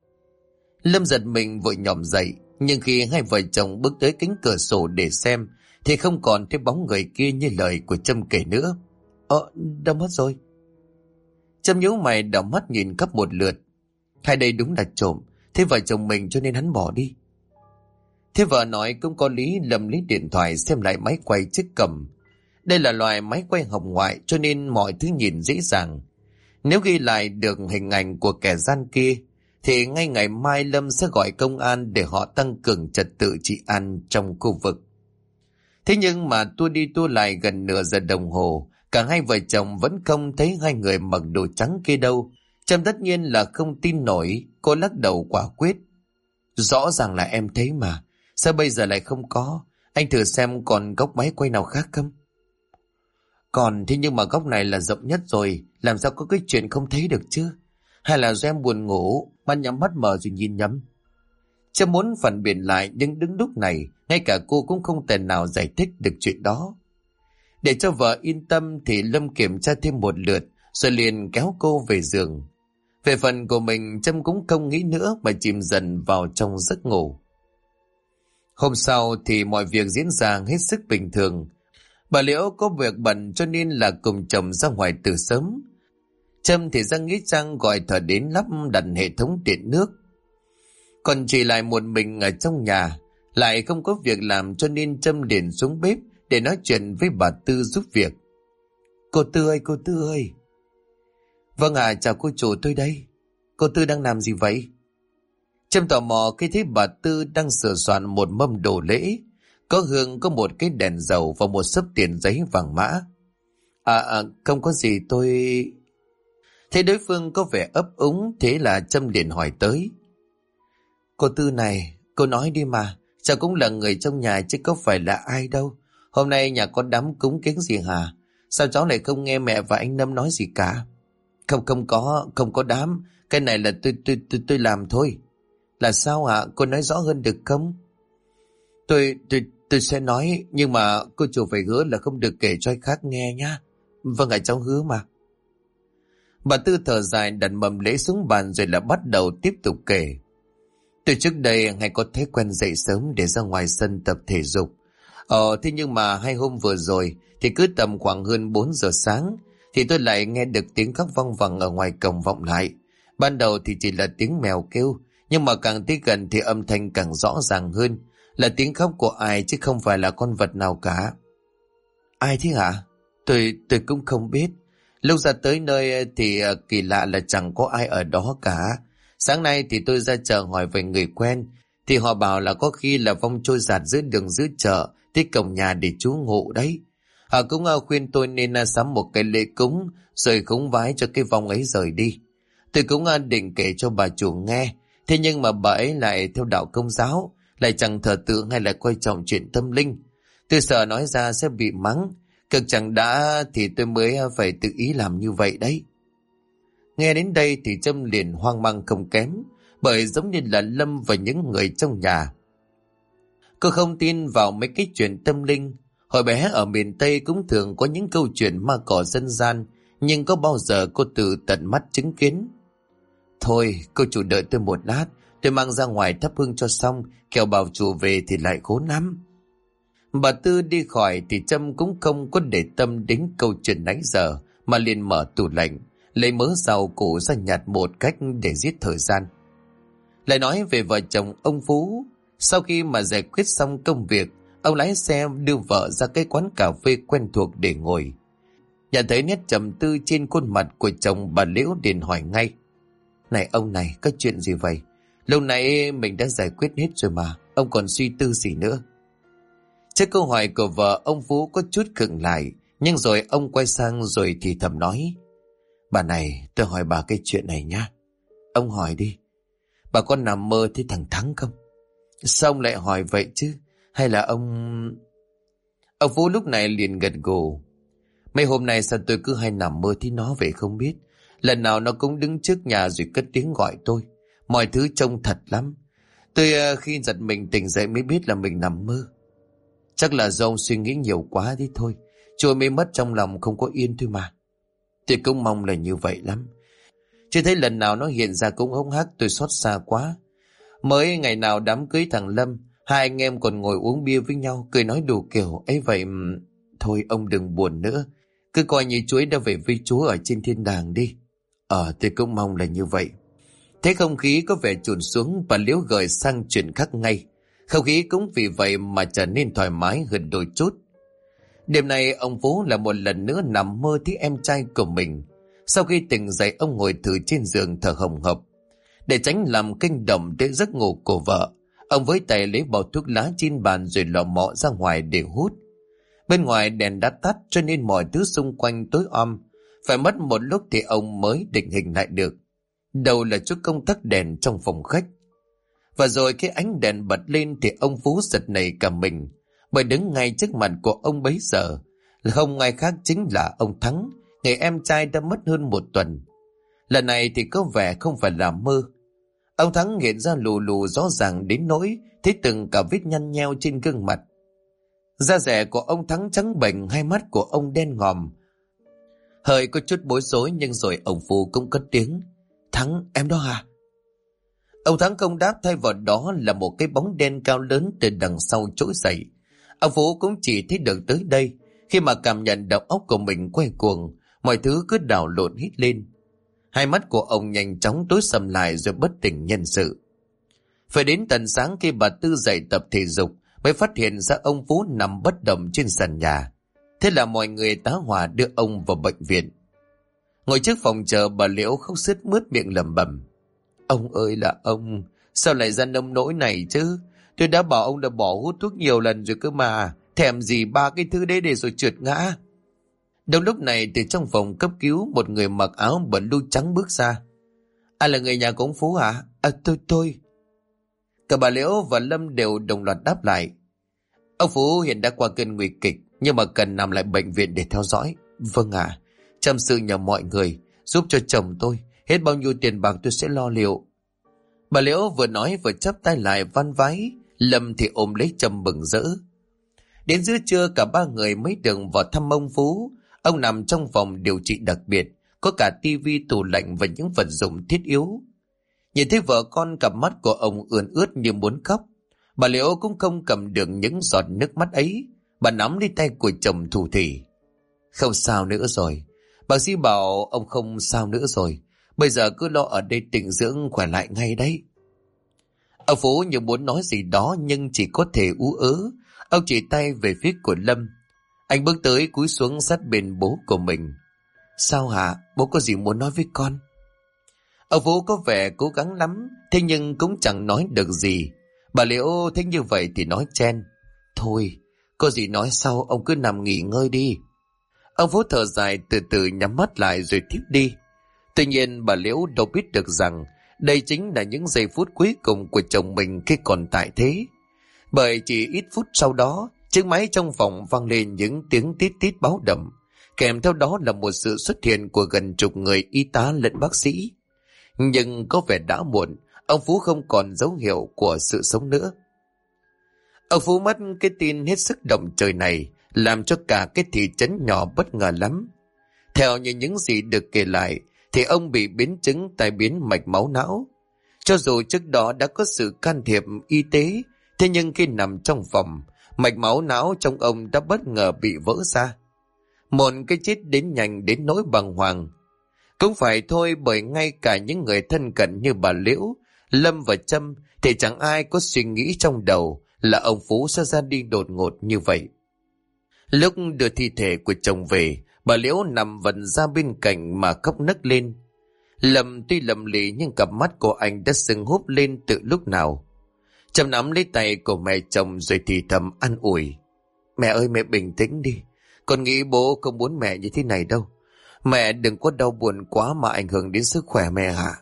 Lâm giật mình vội nhòm dậy, nhưng khi hai vợ chồng bước tới cánh cửa sổ để xem thì không còn thấy bóng người kia như lời của Trâm kể nữa. Đâu mất rồi?" Trâm nhíu mày đảo mắt nhìn khắp một lượt. Hai đây đúng là trộm, thế vợ chồng mình cho nên hắn bỏ đi. Thế vợ nói cũng có lý. Lâm lấy điện thoại xem lại máy quay chiếc cầm. Đây là loại máy quay hồng ngoại cho nên mọi thứ nhìn dễ dàng. Nếu ghi lại được hình ảnh của kẻ gian kia thì ngay ngày mai Lâm sẽ gọi công an để họ tăng cường trật tự trị an trong khu vực. Thế nhưng mà tua đi tua lại gần nửa giờ đồng hồ, cả hai vợ chồng vẫn không thấy hai người mặc đồ trắng kia đâu. Trâm tất nhiên là không tin nổi, cô lắc đầu quả quyết. Rõ ràng là em thấy mà, sao bây giờ lại không có? Anh thử xem còn góc máy quay nào khác không? Còn thế nhưng mà góc này là rộng nhất rồi, làm sao có cái chuyện không thấy được chứ? Hay là do em buồn ngủ, mắt nhắm mắt mở rồi nhìn nhầm? Trâm muốn phản biện lại nhưng đứng lúc này, ngay cả cô cũng không thể nào giải thích được chuyện đó. Để cho vợ yên tâm thì Lâm kiểm tra thêm một lượt, rồi liền kéo cô về giường. Về phần của mình, Trâm cũng không nghĩ nữa mà chìm dần vào trong giấc ngủ. Hôm sau thì mọi việc diễn ra hết sức bình thường. Bà Liễu có việc bận cho nên là cùng chồng ra ngoài từ sớm. Trâm thì ra nghĩa trang gọi thợ đến lắp đặt hệ thống điện nước. Còn chỉ lại một mình ở trong nhà, lại không có việc làm cho nên Trâm liền xuống bếp để nói chuyện với bà Tư giúp việc. Cô Tư ơi. Vâng ạ, chào cô chủ, tôi đây. Cô Tư đang làm gì vậy? Trâm tò mò khi thấy bà Tư đang sửa soạn một mâm đồ lễ. Có hương, có một cái đèn dầu và một xấp tiền giấy vàng mã. Không có gì, tôi... Thấy đối phương có vẻ ấp úng, thế là Trâm liền hỏi tới. Cô Tư này, cô nói đi mà, cháu cũng là người trong nhà chứ có phải là ai đâu. Hôm nay nhà có đám cúng kiến gì hả? Sao cháu lại không nghe mẹ và anh Năm nói gì cả? Không có đám, cái này là tôi làm thôi. Là sao ạ? Cô nói rõ hơn được không? Tôi sẽ nói, nhưng mà cô chủ phải hứa là không được kể cho ai khác nghe nhá. Vâng ạ, cháu hứa mà. Bà Tư thở dài đặt mầm lễ xuống bàn rồi là bắt đầu tiếp tục kể. Từ trước đây hay có thói quen dậy sớm để ra ngoài sân tập thể dục. Thế nhưng mà 2 hôm vừa rồi thì cứ tầm khoảng hơn 4 giờ sáng thì tôi lại nghe được tiếng khóc văng vẳng ở ngoài cổng vọng lại. Ban đầu thì chỉ là tiếng mèo kêu, nhưng mà càng tới gần thì âm thanh càng rõ ràng hơn, là tiếng khóc của ai chứ không phải là con vật nào cả. Ai thế hả? Tôi cũng không biết. Lúc ra tới nơi thì kỳ lạ là chẳng có ai ở đó cả. Sáng nay thì tôi ra chợ hỏi về người quen, thì họ bảo là có khi là vong trôi giạt giữa đường giữa chợ tới cổng nhà để trú ngụ đấy. Họ cũng khuyên tôi nên sắm một cái lễ cúng rồi cúng vái cho cái vong ấy rời đi. Tôi cũng định kể cho bà chủ nghe, thế nhưng mà bà ấy lại theo đạo Công giáo, lại chẳng thờ tự hay là coi trọng chuyện tâm linh. Tôi sợ nói ra sẽ bị mắng, cực chẳng đã thì tôi mới phải tự ý làm như vậy đấy. Nghe đến đây thì Trâm liền hoang mang không kém, bởi giống như là Lâm và những người trong nhà. Cô không tin vào mấy cái chuyện tâm linh. Hồi bé ở miền Tây cũng thường có những câu chuyện ma cỏ dân gian, nhưng có bao giờ cô tự tận mắt chứng kiến? Thôi, cô chủ đợi tôi một lát, tôi mang ra ngoài thắp hương cho xong, kẻo bảo chủ về thì lại khốn lắm. Bà Tư đi khỏi thì Trâm cũng không có để tâm đến câu chuyện nãy giờ, mà liền mở tủ lạnh, lấy mớ rau củ ra nhặt một cách để giết thời gian. Lại nói về vợ chồng ông Phú, sau khi mà giải quyết xong công việc, ông lái xe đưa vợ ra cái quán cà phê quen thuộc để ngồi. Nhận thấy nét trầm tư trên khuôn mặt của chồng, bà Liễu liền hỏi ngay. Này ông này, có chuyện gì vậy? Lâu nay mình đã giải quyết hết rồi mà, ông còn suy tư gì nữa? Trước câu hỏi của vợ, ông Phú có chút khựng lại, nhưng rồi ông quay sang rồi thì thầm nói. Bà này, tôi hỏi bà cái chuyện này nhá. Ông hỏi đi. Bà có nằm mơ thấy thằng Thắng không? Sao ông lại hỏi vậy chứ? Hay là ông... Ông Phú lúc này liền gật gù. Mấy hôm nay sao tôi cứ hay nằm mơ thấy nó vậy không biết. Lần nào nó cũng đứng trước nhà rồi cất tiếng gọi tôi. Mọi thứ trông thật lắm. Tôi khi giật mình tỉnh dậy mới biết là mình nằm mơ. Chắc là do ông suy nghĩ nhiều quá thế thôi. Trôi mê mất trong lòng không có yên thôi mà. Tôi cũng mong là như vậy lắm. Chưa thấy lần nào nó hiện ra cũng hống hắc, tôi xót xa quá. Mới ngày nào đám cưới thằng Lâm, 2 anh em còn ngồi uống bia với nhau, cười nói đủ kiểu ấy vậy. Thôi ông đừng buồn nữa, cứ coi như chuối đã về với Chúa ở trên thiên đàng đi. Tôi cũng mong là như vậy. Thế không khí có vẻ chùn xuống, bà Liễu gợi sang chuyện khác ngay. Không khí cũng vì vậy mà trở nên thoải mái hơn đôi chút. Đêm nay ông Phú là một lần nữa nằm mơ thấy em trai của mình. Sau khi tỉnh dậy, ông ngồi thử trên giường thở hồng hộc. Để tránh làm kinh động đến giấc ngủ của vợ, ông với tay lấy bao thuốc lá trên bàn rồi lọ mọ ra ngoài để hút. Bên ngoài đèn đã tắt cho nên mọi thứ xung quanh tối om. Phải mất một lúc thì ông mới định hình lại được. Đầu là chút công tắc đèn trong phòng khách. Và rồi cái ánh đèn bật lên thì ông Phú giật nảy cả mình, bởi đứng ngay trước mặt của ông bấy giờ không ai khác chính là ông Thắng, người em trai đã mất hơn 1 tuần. Lần này thì có vẻ không phải là mơ. Ông Thắng hiện ra lù lù rõ ràng đến nỗi thấy từng cả vết nhăn nheo trên gương mặt. Da dẻ của ông Thắng trắng bệch, hai mắt của ông đen ngòm. Hơi có chút bối rối nhưng rồi ông Phú cũng cất tiếng: Thắng, em đó hả? Ông Thắng không đáp, thay vào đó là một cái bóng đen cao lớn từ đằng sau trỗi dậy. Ông Phú cũng chỉ thấy được tới đây khi mà cảm nhận đầu óc của mình quay cuồng, mọi thứ cứ đảo lộn hít lên. Hai mắt của ông nhanh chóng tối sầm lại rồi bất tỉnh nhân sự. Phải đến tận sáng khi bà Tư dậy tập thể dục mới phát hiện ra ông Phú nằm bất động trên sàn nhà. Thế là mọi người tá hỏa đưa ông vào bệnh viện. Ngồi trước phòng chờ, bà Liễu khóc sướt mướt miệng lẩm bẩm: Ông ơi là ông, sao lại ra nông nỗi này chứ? Tôi đã bảo ông đã bỏ hút thuốc nhiều lần rồi cơ mà, thèm gì 3 cái thứ đấy để rồi trượt ngã. Đúng lúc này từ trong phòng cấp cứu, một người mặc áo blue trắng bước ra. Ai là người nhà của ông Phú hả? Tôi. Cả bà Liễu và Lâm đều đồng loạt đáp lại. Ông Phú hiện đã qua cơn nguy kịch, nhưng mà cần nằm lại bệnh viện để theo dõi. Vâng ạ, chăm sự nhờ mọi người, giúp cho chồng tôi, hết bao nhiêu tiền bạc tôi sẽ lo liệu. Bà Liễu vừa nói vừa chắp tay lại van vái. Lâm thì ôm lấy Trâm mừng rỡ. Đến giữa trưa cả ba người mới được vào thăm ông Phú. Ông nằm trong phòng điều trị đặc biệt, có cả tivi, tủ lạnh và những vật dụng thiết yếu. Nhìn thấy vợ con, cặp mắt của ông ươn ướt như muốn khóc. Bà Liễu cũng không cầm được những giọt nước mắt ấy. Bà nắm lấy tay của chồng thủ thỉ: Không sao nữa rồi, bác sĩ bảo ông không sao nữa rồi, bây giờ cứ lo ở đây tĩnh dưỡng khỏe lại ngay đấy. Ông Phú như muốn nói gì đó nhưng chỉ có thể ú ớ. Ông chỉ tay về phía của Lâm. Anh bước tới cúi xuống sát bên bố của mình. Sao hả? Bố có gì muốn nói với con? Ông Phú có vẻ cố gắng lắm, thế nhưng cũng chẳng nói được gì. Bà Liễu thấy như vậy thì nói chen: Thôi, có gì nói sau, ông cứ nằm nghỉ ngơi đi. Ông Phú thở dài từ từ nhắm mắt lại rồi thiếp đi. Tuy nhiên bà Liễu đâu biết được rằng đây chính là những giây phút cuối cùng của chồng mình khi còn tại thế. Bởi chỉ ít phút sau đó, chiếc máy trong phòng vang lên những tiếng tít tít báo động. Kèm theo đó là một sự xuất hiện của gần chục người y tá lẫn bác sĩ. Nhưng có vẻ đã muộn, ông Phú không còn dấu hiệu của sự sống nữa. Ông Phú mất cái tin hết sức động trời này, làm cho cả cái thị trấn nhỏ bất ngờ lắm. Theo như những gì được kể lại, thì ông bị biến chứng tai biến mạch máu não. Cho dù trước đó đã có sự can thiệp y tế, thế nhưng khi nằm trong phòng, mạch máu não trong ông đã bất ngờ bị vỡ ra. Một cái chết đến nhanh đến nỗi bàng hoàng. Cũng phải thôi, bởi ngay cả những người thân cận như bà Liễu, Lâm và Trâm thì chẳng ai có suy nghĩ trong đầu là ông Phú sẽ ra đi đột ngột như vậy. Lúc đưa thi thể của chồng về, bà Liễu nằm vật ra bên cạnh mà khóc nấc lên. Lâm tuy lầm lì nhưng cặp mắt của anh đã sưng húp lên từ lúc nào. Trâm nắm lấy tay của mẹ chồng rồi thì thầm an ủi: Mẹ ơi, mẹ bình tĩnh đi. Con nghĩ bố không muốn mẹ như thế này đâu. Mẹ đừng có đau buồn quá mà ảnh hưởng đến sức khỏe mẹ hả?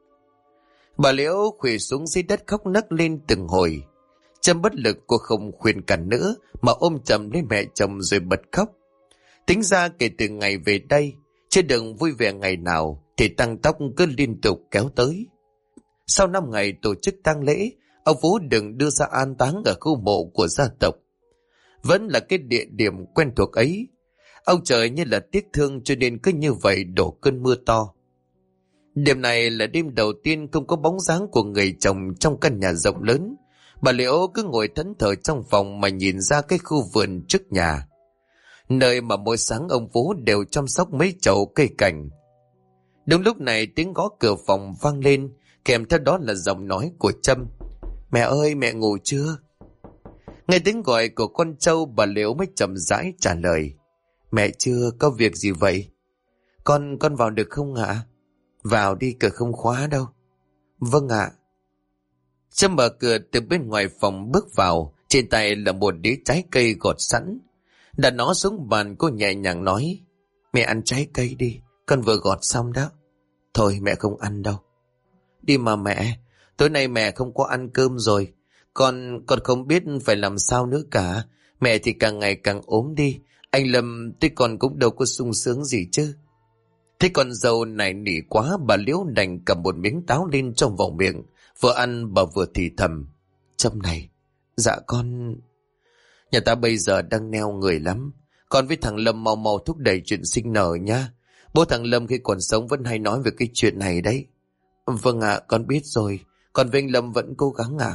Bà Liễu khuỵu xuống dưới đất khóc nấc lên từng hồi. Trâm bất lực, cô không khuyên cản nữa mà ôm chầm lấy mẹ chồng rồi bật khóc. Tính ra kể từ ngày về đây, chưa đừng vui vẻ ngày nào thì tăng tóc cứ liên tục kéo tới. Sau 5 ngày tổ chức tang lễ, ông Phú đừng đưa ra an táng ở khu mộ của gia tộc. Vẫn là cái địa điểm quen thuộc ấy. Ông trời như là tiếc thương cho nên cứ như vậy đổ cơn mưa to. Đêm này là đêm đầu tiên không có bóng dáng của người chồng trong căn nhà rộng lớn. Bà Liễu cứ ngồi thẫn thờ trong phòng mà nhìn ra cái khu vườn trước nhà, nơi mà mỗi sáng ông Phú đều chăm sóc mấy chậu cây cảnh. Đúng lúc này tiếng gõ cửa phòng vang lên, kèm theo đó là giọng nói của Trâm: Mẹ ơi, mẹ ngủ chưa? Nghe tiếng gọi của con trâu, bà Liễu mới chậm rãi trả lời: Mẹ chưa, có việc gì vậy? Con vào được không ạ? Vào đi, cửa không khóa đâu. Vâng ạ. Trâm mở cửa từ bên ngoài phòng bước vào, trên tay là một đĩa trái cây gọt sẵn. Đặt nó xuống bàn, cô nhẹ nhàng nói: Mẹ ăn trái cây đi, con vừa gọt xong đó. Thôi mẹ không ăn đâu. Đi mà mẹ, tối nay mẹ không có ăn cơm rồi. Con không biết phải làm sao nữa cả. Mẹ thì càng ngày càng ốm đi. Anh Lâm tuy con cũng đâu có sung sướng gì chứ. Thế con dâu này nỉ quá, bà Liễu đành cầm một miếng táo lên trong vòng miệng. Vừa ăn bà vừa thì thầm. Trâm này, dạ con... Nhà ta bây giờ đang neo người lắm. Con với thằng Lâm mau mau thúc đẩy chuyện sinh nở nha. Bố thằng Lâm khi còn sống vẫn hay nói về cái chuyện này đấy. Vâng ạ, con biết rồi. Con với anh Lâm vẫn cố gắng ạ.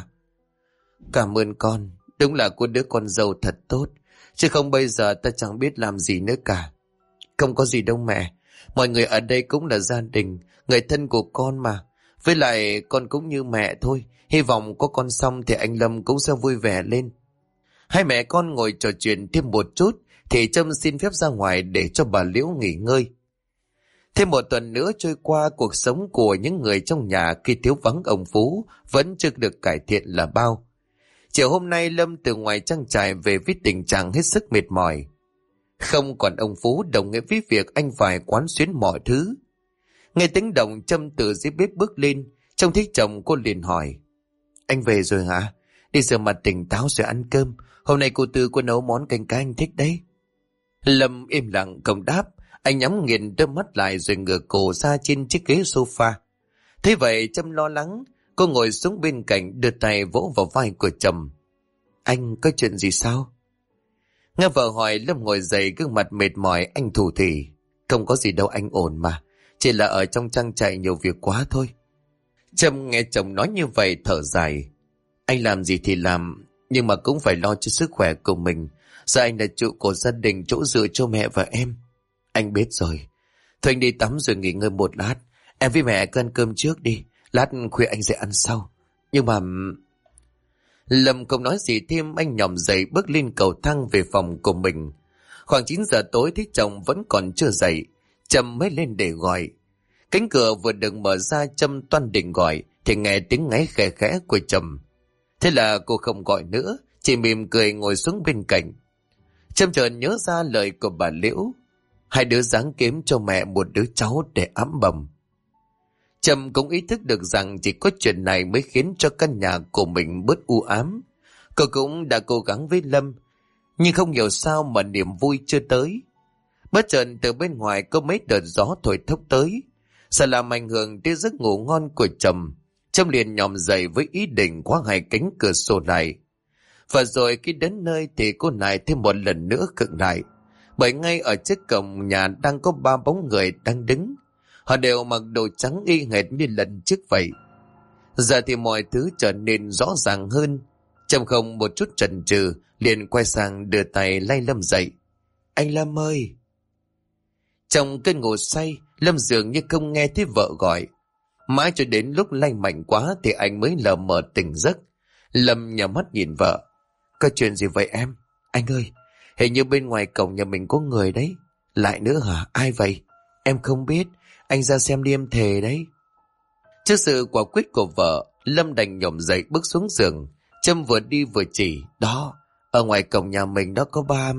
Cảm ơn con. Đúng là cô đứa con dâu thật tốt. Chứ không bây giờ ta chẳng biết làm gì nữa cả. Không có gì đâu mẹ. Mọi người ở đây cũng là gia đình, người thân của con mà. Với lại con cũng như mẹ thôi. Hy vọng có con xong thì anh Lâm cũng sẽ vui vẻ lên. Hai mẹ con ngồi trò chuyện thêm một chút thì Trâm xin phép ra ngoài để cho bà Liễu nghỉ ngơi. Thêm một tuần nữa trôi qua, cuộc sống của những người trong nhà khi thiếu vắng ông Phú vẫn chưa được cải thiện là bao. Chiều hôm nay Lâm từ ngoài trang trại về với tình trạng hết sức mệt mỏi. Không còn ông Phú đồng nghĩa với việc anh phải quán xuyến mọi thứ. Nghe tiếng động, Trâm từ dưới bếp bước lên, trông thấy chồng cô liền hỏi. Anh về rồi hả? Đi rửa mặt tỉnh táo rồi ăn cơm. Hôm nay cô Tư có nấu món canh cá anh thích đấy. Lâm im lặng không đáp. Anh nhắm nghiền đôi mắt lại rồi ngửa cổ ra trên chiếc ghế sofa. Thế vậy Trâm lo lắng. Cô ngồi xuống bên cạnh, đưa tay vỗ vào vai của chồng. Anh có chuyện gì sao? Nghe vợ hỏi, Lâm ngồi dậy, gương mặt mệt mỏi. Anh thủ thỉ. Không có gì đâu, anh ổn mà. Chỉ là ở trong trang trại nhiều việc quá thôi. Trâm nghe chồng nói như vậy thở dài. Anh làm gì thì làm, nhưng mà cũng phải lo cho sức khỏe của mình. Giờ anh là trụ cột gia đình, chỗ dựa cho mẹ và em. Anh biết rồi. Thôi anh đi tắm rồi nghỉ ngơi một lát. Em với mẹ cứ ăn cơm trước đi. Lát khuya anh sẽ ăn sau. Nhưng mà... Lâm không nói gì thêm, anh nhòm dậy bước lên cầu thang về phòng của mình. Khoảng 9 giờ tối thấy chồng vẫn còn chưa dậy. Trâm mới lên để gọi. Cánh cửa vừa được mở ra, Trâm toan định gọi thì nghe tiếng ngáy khẽ khẽ của chồng. Thế là cô không gọi nữa, chỉ mỉm cười ngồi xuống bên cạnh. Trâm chợt nhớ ra lời của bà Liễu. Hai đứa ráng kiếm cho mẹ một đứa cháu để ẵm bầm. Trâm cũng ý thức được rằng chỉ có chuyện này mới khiến cho căn nhà của mình bớt u ám. Cô cũng đã cố gắng với Lâm, nhưng không hiểu sao mà niềm vui chưa tới. Bất chợt từ bên ngoài có mấy đợt gió thổi thốc tới, sợ làm ảnh hưởng đến giấc ngủ ngon của chồng. Trâm liền nhòm dậy với ý định khóa hai cánh cửa sổ lại. Và rồi khi đến nơi thì cô lại thêm một lần nữa khựng lại, bởi ngay ở trước cổng nhà đang có 3 bóng người đang đứng. Họ đều mặc đồ trắng y hệt như lần trước vậy. Giờ thì mọi thứ trở nên rõ ràng hơn. Trâm không một chút chần chừ liền quay sang đưa tay lay Lâm dậy. Anh Lâm ơi! Trong cơn ngủ say, Lâm dường như không nghe thấy vợ gọi. Mãi cho đến lúc lay mạnh quá thì anh mới lờ mờ tỉnh giấc. Lâm nhắm mắt nhìn vợ. Có chuyện gì vậy em? Anh ơi, hình như bên ngoài cổng nhà mình có người đấy. Lại nữa hả? Ai vậy? Em không biết. Anh ra xem đi em thề đấy. Trước sự quả quyết của vợ, Lâm đành nhổm dậy bước xuống giường. Trâm vừa đi vừa chỉ. Đó, ở ngoài cổng nhà mình đó có 3...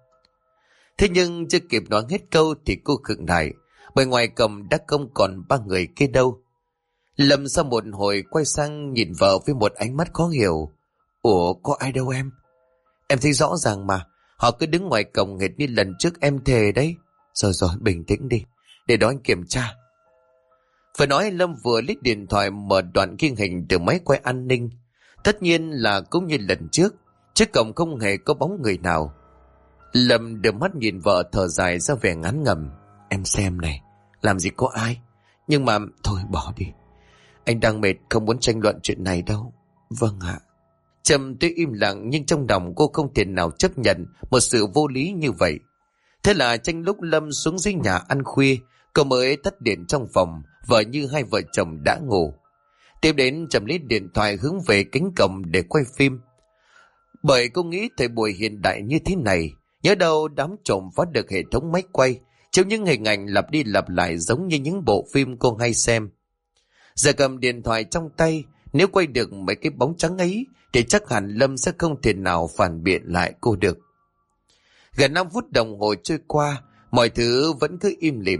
Thế nhưng chưa kịp nói hết câu thì cô khựng lại, bởi ngoài cổng đã không còn 3 người kia đâu. Lâm sau một hồi quay sang nhìn vợ với một ánh mắt khó hiểu. Ủa, có ai đâu em? Em thấy rõ ràng mà, họ cứ đứng ngoài cổng hệt như lần trước em thề đấy. Rồi rồi, bình tĩnh đi, để đó anh kiểm tra. Phải nói Lâm vừa lít điện thoại mở đoạn ghi hình từ máy quay an ninh. Tất nhiên là cũng như lần trước, trước cổng không hề có bóng người nào. Lâm đưa mắt nhìn vợ thở dài ra vẻ ngán ngẩm. Em xem này, làm gì có ai. Nhưng mà thôi bỏ đi, anh đang mệt không muốn tranh luận chuyện này đâu. Vâng ạ. Trâm tuy im lặng nhưng trong lòng cô không thể nào chấp nhận một sự vô lý như vậy. Thế là tranh lúc Lâm xuống dưới nhà ăn khuya, cô mới tắt điện trong phòng, vợ như hai vợ chồng đã ngủ. Tiếp đến Trâm lấy điện thoại hướng về cánh cổng để quay phim. Bởi cô nghĩ thời buổi hiện đại như thế này, nhớ đâu đám trộm phá được hệ thống máy quay, chiếu những hình ảnh lặp đi lặp lại giống như những bộ phim cô hay xem. Giờ cầm điện thoại trong tay, nếu quay được mấy cái bóng trắng ấy thì chắc hẳn Lâm sẽ không thể nào phản biện lại cô được. Gần 5 phút đồng hồ trôi qua, mọi thứ vẫn cứ im lìm,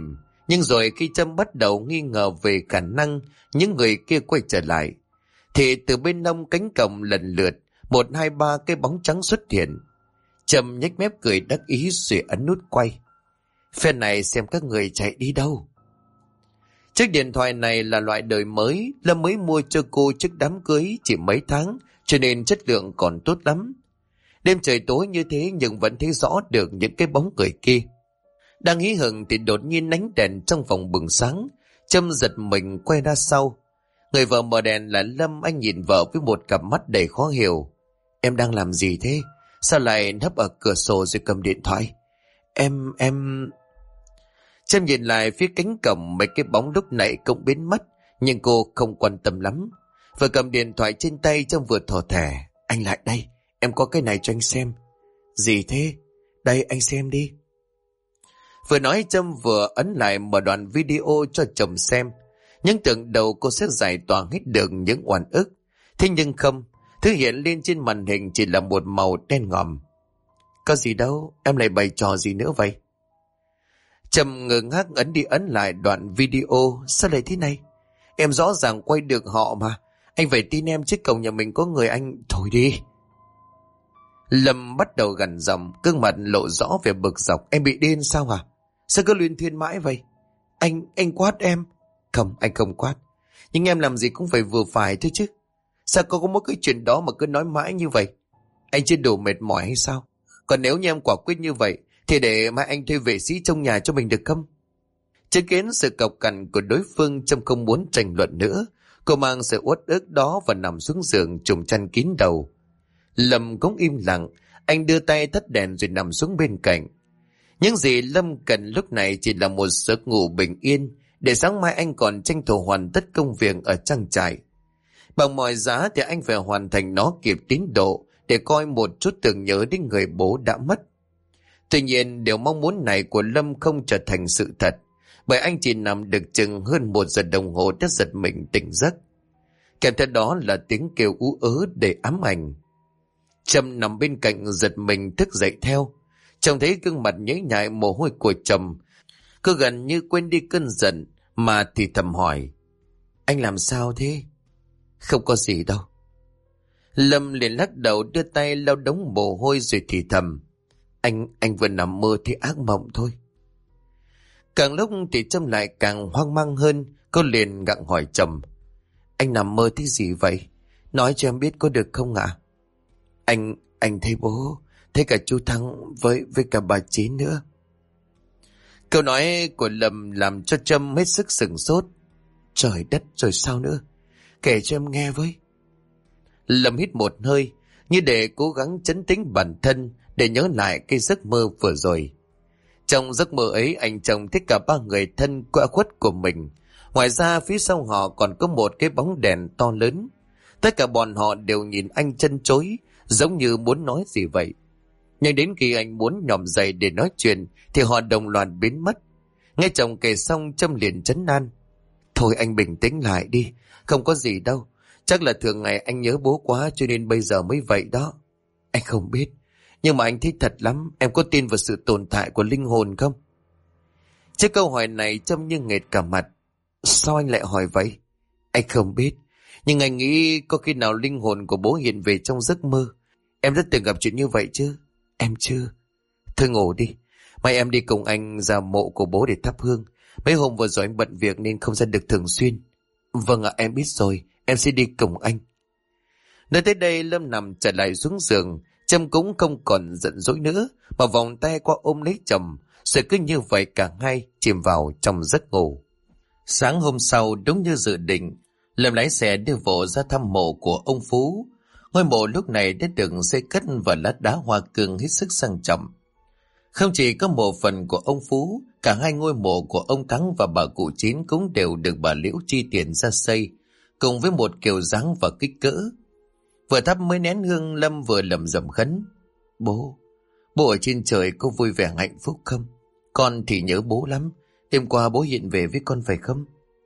Nhưng rồi khi Trâm bắt đầu nghi ngờ về khả năng những người kia quay trở lại, thì từ bên hông cánh cổng lần lượt 1, 2, 3 cái bóng trắng xuất hiện. Trâm nhếch mép cười đắc ý rồi ấn nút quay. Phen này xem các người chạy đi đâu. Chiếc điện thoại này là loại đời mới, Lâm mới mua cho cô trước đám cưới chỉ mấy tháng, cho nên chất lượng còn tốt lắm. Đêm trời tối như thế nhưng vẫn thấy rõ được những cái bóng người kia. Đang hí hửng thì đột nhiên ánh đèn trong phòng bừng sáng. Trâm giật mình quay ra sau. Người vợ mở đèn là Lâm. Anh nhìn vợ với một cặp mắt đầy khó hiểu. Em đang làm gì thế? Sao lại nấp ở cửa sổ rồi cầm điện thoại? Em... Trâm nhìn lại phía cánh cổng, mấy cái bóng lúc nãy cũng biến mất, nhưng cô không quan tâm lắm. Vừa cầm điện thoại trên tay, Trâm vừa thò thẻ. Anh lại đây, em có cái này cho anh xem. Gì thế? Đây anh xem đi. Vừa nói Trâm vừa ấn lại mở đoạn video cho chồng xem. Nhưng tưởng đầu cô sẽ giải tỏa hết được những oan ức. Thế nhưng không, thứ hiện lên trên màn hình chỉ là một màu đen ngòm. Có gì đâu, em lại bày trò gì nữa vậy? Trâm ngơ ngác ấn đi ấn lại đoạn video. Sao lại thế này? Em rõ ràng quay được họ mà. Anh phải tin em chứ, cổng nhà mình có người anh. Thôi đi. Lâm bắt đầu gằn giọng, gương mặt lộ rõ vẻ bực dọc. Em bị điên sao hả? Sao cứ luyên thuyên mãi vậy? Anh quát em. Không, anh không quát. Nhưng em làm gì cũng phải vừa phải thôi chứ. Sao có mỗi cái chuyện đó mà cứ nói mãi như vậy? Anh chưa đủ mệt mỏi hay sao? Còn nếu như em quả quyết như vậy thì để mai anh thuê vệ sĩ trong nhà cho mình được không? Chứng kiến sự cộc cằn của đối phương, Trâm không muốn tranh luận nữa. Cô mang sự uất ức đó và nằm xuống giường trùm chăn kín đầu. Lâm cũng im lặng. Anh đưa tay tắt đèn rồi nằm xuống bên cạnh. Những gì Lâm cần lúc này chỉ là một giấc ngủ bình yên, để sáng mai anh còn tranh thủ hoàn tất công việc ở trang trại. Bằng mọi giá thì anh phải hoàn thành nó kịp tiến độ, để coi một chút tưởng nhớ đến người bố đã mất. Tuy nhiên điều mong muốn này của Lâm không trở thành sự thật, bởi anh chỉ nằm được chừng hơn 1 giờ đồng hồ đã giật mình tỉnh giấc. Kèm theo đó là tiếng kêu ú ớ để ám ảnh. Trâm nằm bên cạnh giật mình thức dậy theo. Trông thấy gương mặt nhễ nhại mồ hôi của chồng, cô gần như quên đi cơn giận mà thì thầm hỏi. Anh làm sao thế? Không có gì đâu. Lâm liền lắc đầu đưa tay lau đống mồ hôi rồi thì thầm. Anh vừa nằm mơ thì ác mộng thôi. Càng lúc thì Trâm lại càng hoang mang hơn. Cô liền gặng hỏi chồng. Anh nằm mơ thấy gì vậy? Nói cho em biết có được không ạ? Anh thấy bố, thấy cả chú Thắng với cả bà Chín nữa. Câu nói của Lâm làm cho Trâm hết sức sửng sốt. Trời đất, rồi sao nữa? Kể cho em nghe với. Lâm hít một hơi, như để cố gắng trấn tĩnh bản thân, để nhớ lại cái giấc mơ vừa rồi. Trong giấc mơ ấy, anh chồng thấy cả 3 người thân quạ khuất của mình. Ngoài ra phía sau họ còn có một cái bóng đèn to lớn. Tất cả bọn họ đều nhìn anh chân chối, giống như muốn nói gì vậy. Nhưng đến khi anh muốn nhòm dậy để nói chuyện thì họ đồng loạt biến mất. Nghe chồng kể xong, Trâm liền trấn an. Thôi anh bình tĩnh lại đi, không có gì đâu. Chắc là thường ngày anh nhớ bố quá cho nên bây giờ mới vậy đó. Anh không biết, nhưng mà anh thích thật lắm. Em có tin vào sự tồn tại của linh hồn không? Trước câu hỏi này Trâm như nghệt cả mặt. Sao anh lại hỏi vậy? Anh không biết, nhưng anh nghĩ có khi nào linh hồn của bố hiện về trong giấc mơ. Em đã từng gặp chuyện như vậy chứ? Em chưa. Thôi ngủ đi, mai em đi cùng anh ra mộ của bố để thắp hương. Mấy hôm vừa rồi anh bận việc nên không ra được thường xuyên. Vâng ạ, em biết rồi, em sẽ đi cùng anh. Nói tới đây Lâm nằm trở lại xuống giường. Trâm cũng không còn giận dỗi nữa, mà vòng tay qua ôm lấy chồng. Rồi cứ như vậy cả hai chìm vào trong giấc ngủ. Sáng hôm sau đúng như dự định, Lâm lái xe đưa vợ ra thăm mộ của ông Phú. Ngôi mộ lúc này đã được xây cất và lát đá hoa cương hết sức sang trọng. Không chỉ có mộ phần của ông Phú, cả 2 ngôi mộ của ông Thắng và bà cụ Chín cũng đều được bà Liễu chi tiền ra xây, cùng với một kiểu dáng và kích cỡ. Vừa thắp mấy nén hương, Lâm vừa lẩm bẩm khấn. Bố ở trên trời có vui vẻ hạnh phúc không? Con thì nhớ bố lắm. Đêm qua bố hiện về với con phải không?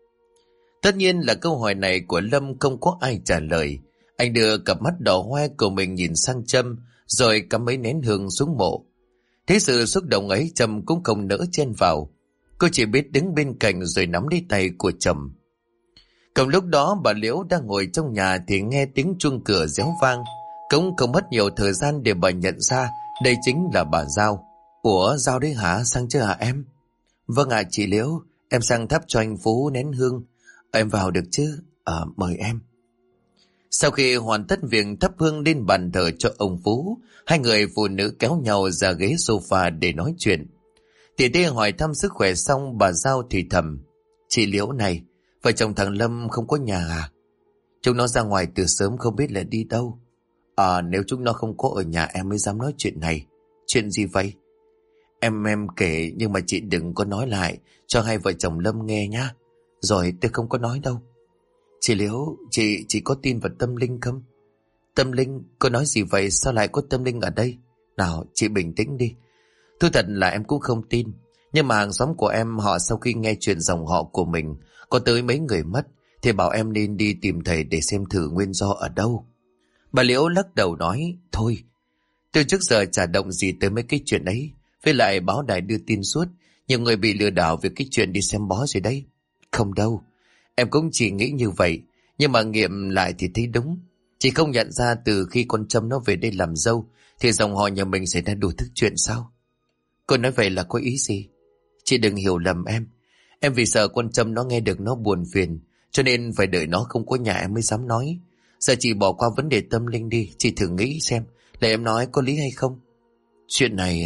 Tất nhiên là câu hỏi này của Lâm không có ai trả lời. Anh đưa cặp mắt đỏ hoe của mình nhìn sang Trâm, rồi cắm mấy nén hương xuống mộ. Thế sự xúc động ấy Trâm cũng không nỡ chen vào. Cô chỉ biết đứng bên cạnh rồi nắm lấy tay của chồng. Cùng lúc đó bà Liễu đang ngồi trong nhà thì nghe tiếng chuông cửa réo vang. Cũng không mất nhiều thời gian để bà nhận ra đây chính là bà Giao. Ủa, Giao đấy hả? Sang chưa hả em? Vâng ạ, chị Liễu, em sang thắp cho anh Phú nén hương. Em vào được chứ? Mời em. Sau khi hoàn tất việc thắp hương lên bàn thờ cho ông Phú, hai người phụ nữ kéo nhau ra ghế sofa để nói chuyện. Tỷ Tê hỏi thăm sức khỏe xong, bà Giao thì thầm: Chị Liễu này, vợ chồng thằng Lâm không có nhà à? Chúng nó ra ngoài từ sớm không biết là đi đâu. Nếu chúng nó không có ở nhà em mới dám nói chuyện này. Chuyện gì vậy? Em kể nhưng mà chị đừng có nói lại cho hai vợ chồng Lâm nghe nhá. Rồi tôi không có nói đâu. Chị Liễu, chị có tin vào tâm linh không? Tâm linh? Cô nói gì vậy? Sao lại có tâm linh ở đây? Nào, chị bình tĩnh đi. Thú thật là em cũng không tin. Nhưng mà hàng xóm của em họ sau khi nghe chuyện dòng họ của mình có tới mấy người mất thì bảo em nên đi tìm thầy để xem thử nguyên do ở đâu. Bà Liễu lắc đầu nói: Thôi, từ trước giờ chả động gì tới mấy cái chuyện ấy. Với lại báo đài đưa tin suốt, nhiều người bị lừa đảo về cái chuyện đi xem bói rồi đấy. Không đâu, em cũng chỉ nghĩ như vậy. Nhưng mà nghiệm lại thì thấy đúng. Chị không nhận ra từ khi con Trâm nó về đây làm dâu thì dòng họ nhà mình xảy ra đủ thứ chuyện sao? Cô nói vậy là có ý gì? Chị đừng hiểu lầm em. Em vì sợ con Trâm nó nghe được nó buồn phiền, cho nên phải đợi nó không có nhà em mới dám nói. Giờ chị bỏ qua vấn đề tâm linh đi. Chị thử nghĩ xem là em nói có lý hay không. Chuyện này...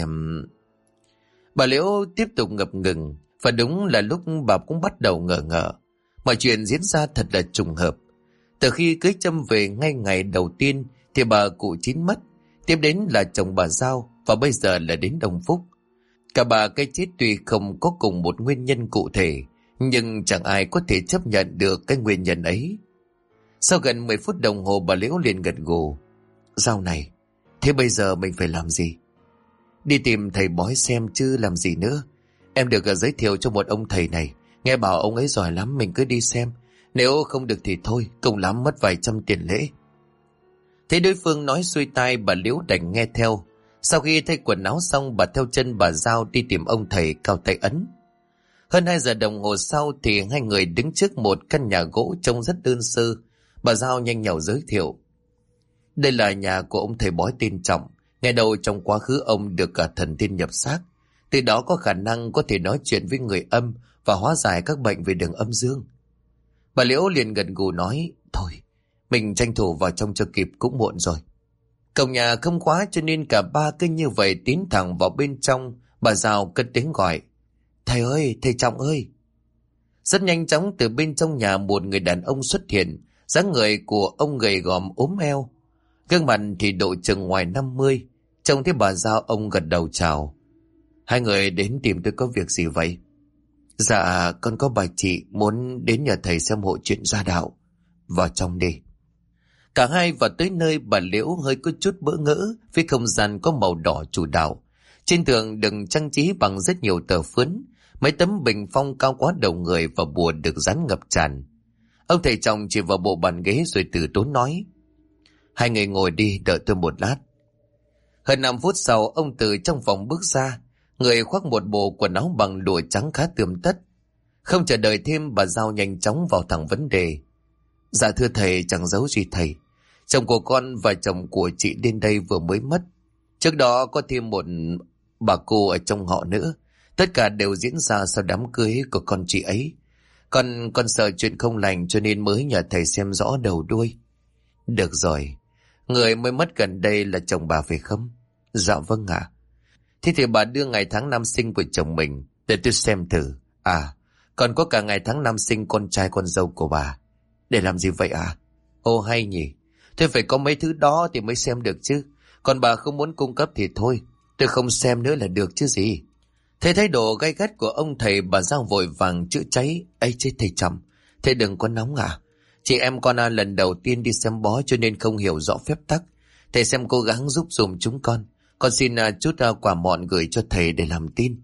Bà Liễu tiếp tục ngập ngừng. Và đúng là lúc bà cũng bắt đầu ngờ ngợ. Mọi chuyện diễn ra thật là trùng hợp. Từ khi cưới Trâm về ngay ngày đầu tiên thì bà cụ Chín mất. Tiếp đến là chồng bà Giao. Và bây giờ là đến Đông Phúc. Cả ba cái chết tuy không có cùng một nguyên nhân cụ thể, nhưng chẳng ai có thể chấp nhận được cái nguyên nhân ấy. Sau gần 10 phút đồng hồ bà Liễu liền gật gù. Giao này, thế bây giờ mình phải làm gì? Đi tìm thầy bói xem chứ làm gì nữa. Em được giới thiệu cho một ông thầy này. Nghe bảo ông ấy giỏi lắm, mình cứ đi xem. Nếu không được thì thôi, cùng lắm mất vài trăm tiền lễ. Thấy đối phương nói xuôi tai, bà Liễu đành nghe theo. Sau khi thay quần áo xong, bà theo chân bà Giao đi tìm ông thầy cao tay ấn. Hơn 2 giờ đồng hồ sau thì hai người đứng trước một căn nhà gỗ trông rất đơn sơ. Bà Giao nhanh nhảu giới thiệu. Đây là nhà của ông thầy bói tên Trọng. Ngày đầu trong quá khứ ông được cả thần tiên nhập xác. Từ đó có khả năng có thể nói chuyện với người âm và hóa giải các bệnh về đường âm dương. Bà Liễu liền gật gù nói: Thôi, mình tranh thủ vào trong cho kịp, cũng muộn rồi. Cổng nhà không khóa cho nên cả ba cứ như vậy tiến thẳng vào bên trong. Bà Giao cất tiếng gọi: Thầy ơi, thầy Trọng ơi. Rất nhanh chóng từ bên trong nhà một người đàn ông xuất hiện. Dáng người của ông gầy gòm ốm eo, gương mặt thì độ chừng ngoài 50. Trông thấy bà Giao, ông gật đầu chào. Hai người đến tìm tôi có việc gì vậy? Dạ, con có bà chị muốn đến nhờ thầy xem hộ chuyện gia đạo. Vào trong đi. Cả hai vào tới nơi, bà Liễu hơi có chút bỡ ngỡ với không gian có màu đỏ chủ đạo. Trên tường được trang trí bằng rất nhiều tờ phấn, mấy tấm bình phong cao quá đầu người và bùa được dán ngập tràn. Ông thầy Trọng chỉ vào bộ bàn ghế rồi từ tốn nói: Hai người ngồi đi, đợi tôi một lát. Hơn 5 phút sau, ông từ trong phòng bước ra, người khoác một bộ quần áo bằng lụa trắng khá tươm tất. Không chờ đợi thêm, bà Giao nhanh chóng vào thẳng vấn đề. Dạ thưa thầy, chẳng giấu gì thầy. Chồng của con và chồng của chị đến đây vừa mới mất. Trước đó có thêm một bà cô ở trong họ nữa. Tất cả đều diễn ra sau đám cưới của con chị ấy. Con sợ chuyện không lành cho nên mới nhờ thầy xem rõ đầu đuôi. Được rồi, người mới mất gần đây là chồng bà phải không? Dạ vâng ạ. Thế thì bà đưa ngày tháng năm sinh của chồng mình để tôi xem thử. À, còn có cả ngày tháng năm sinh con trai con dâu của bà. Để làm gì vậy à? Ô hay nhỉ. Thế phải có mấy thứ đó thì mới xem được chứ. Còn bà không muốn cung cấp thì thôi, tôi không xem nữa là được chứ gì. Thấy thái độ gay gắt của ông thầy, bà Giao vội vàng chữa cháy. Ây chết thầy Trọng, thầy đừng có nóng à. Chị em con lần đầu tiên đi xem bói cho nên không hiểu rõ phép tắc. Thầy xem cố gắng giúp dùm chúng con. Con xin chút quả mọn gửi cho thầy để làm tin.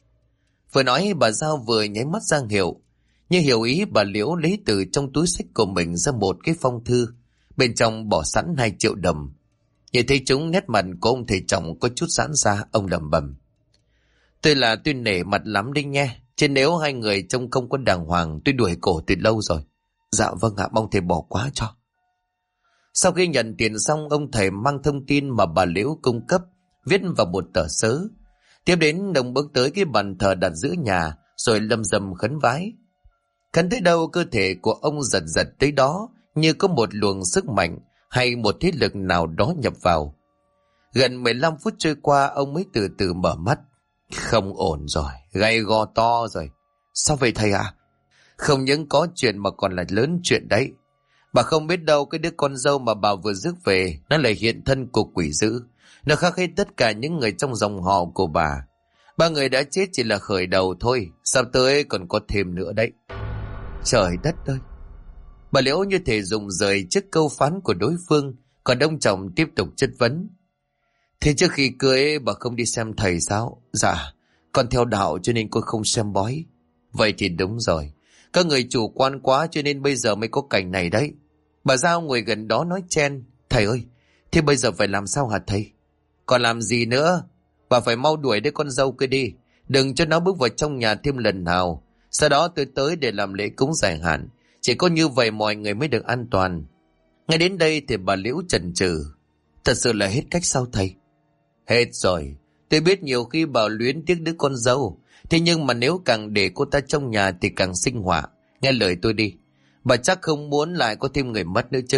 Vừa nói bà Giao vừa nháy mắt ra hiệu. Như hiểu ý, bà Liễu lấy từ trong túi xách của mình ra một cái phong thư. Bên trong bỏ sẵn 2 triệu đồng. Nhìn thấy chúng, nét mặt của ông thầy Trọng có chút giãn ra, ông lẩm bẩm: Tôi nể mặt lắm đấy nghe. Chứ nếu hai người trông không có đàng hoàng, tôi đuổi cổ từ lâu rồi. Dạ vâng ạ, mong thầy bỏ qua cho. Sau khi nhận tiền xong, ông thầy mang thông tin mà bà Liễu cung cấp, viết vào một tờ sớ. Tiếp đến ông bước tới cái bàn thờ đặt giữa nhà, rồi lầm rầm khấn vái. Khấn tới đâu cơ thể của ông giật giật tới đó, như có một luồng sức mạnh hay một thế lực nào đó nhập vào. Gần 15 phút trôi qua, ông mới từ từ mở mắt. Không ổn rồi, gay go to rồi. Sao vậy thầy ạ? Không những có chuyện mà còn là lớn chuyện đấy. Bà không biết đâu, cái đứa con dâu mà bà vừa rước về, nó lại hiện thân của quỷ dữ. Nó khác hết tất cả những người trong dòng họ của bà. Ba người đã chết chỉ là khởi đầu thôi, sắp tới còn có thêm nữa đấy. Trời đất ơi! Bà Liễu như thể rụng rời trước câu phán của đối phương, còn ông chồng tiếp tục chất vấn. Thế trước khi cưới bà không đi xem thầy sao? Dạ, con theo đạo cho nên con không xem bói. Vậy thì đúng rồi, các người chủ quan quá cho nên bây giờ mới có cảnh này đấy. Bà Giao ngồi gần đó nói chen. Thầy ơi, thế bây giờ phải làm sao hả thầy? Còn làm gì nữa? Bà phải mau đuổi đứa con dâu kia đi, đừng cho nó bước vào trong nhà thêm lần nào. Sau đó tôi tới để làm lễ cúng giải hạn. Chỉ có như vậy mọi người mới được an toàn. Ngay đến đây thì bà Liễu chần chừ. Thật sự là hết cách sao thầy? Hết rồi. Tôi biết nhiều khi bà luyến tiếc đứa con dâu. Thế nhưng mà nếu càng để cô ta trong nhà thì càng sinh họa. Nghe lời tôi đi. Bà chắc không muốn lại có thêm người mất nữa chứ.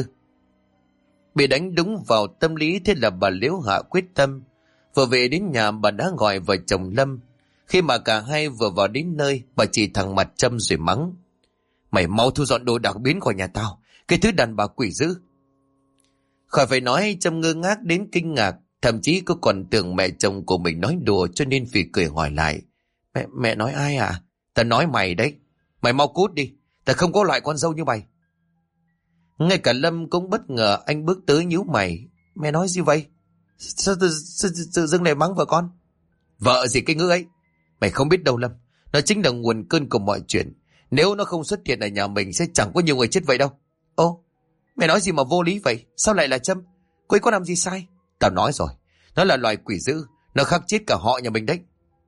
Bị đánh đúng vào tâm lý, thế là bà Liễu hạ quyết tâm. Vừa về đến nhà bà đã gọi vợ chồng Lâm. Khi mà cả hai vừa vào đến nơi, bà chỉ thẳng mặt Trâm rồi mắng. Mày mau thu dọn đồ đạc biến khỏi nhà tao, cái thứ đàn bà quỷ dữ. Khỏi phải nói, Trâm ngơ ngác đến kinh ngạc, thậm chí cô còn tưởng mẹ chồng của mình nói đùa, cho nên phì cười hỏi lại. Mẹ nói ai à? Ta nói mày đấy. Mày mau cút đi, ta không có loại con dâu như mày. Ngay cả Lâm cũng bất ngờ, anh bước tới nhíu mày. Mẹ nói gì vậy? Sao tự dưng lại mắng vợ con? Vợ gì cái ngữ ấy? Mày không biết đâu Lâm, nó chính là nguồn cơn của mọi chuyện. Nếu nó không xuất hiện ở nhà mình sẽ chẳng có nhiều người chết vậy đâu. Ô, mày nói gì mà vô lý vậy? Sao lại là Trâm? Cô ấy có làm gì sai? Tao nói rồi, nó là loài quỷ dữ, nó khắc chết cả họ nhà mình đấy.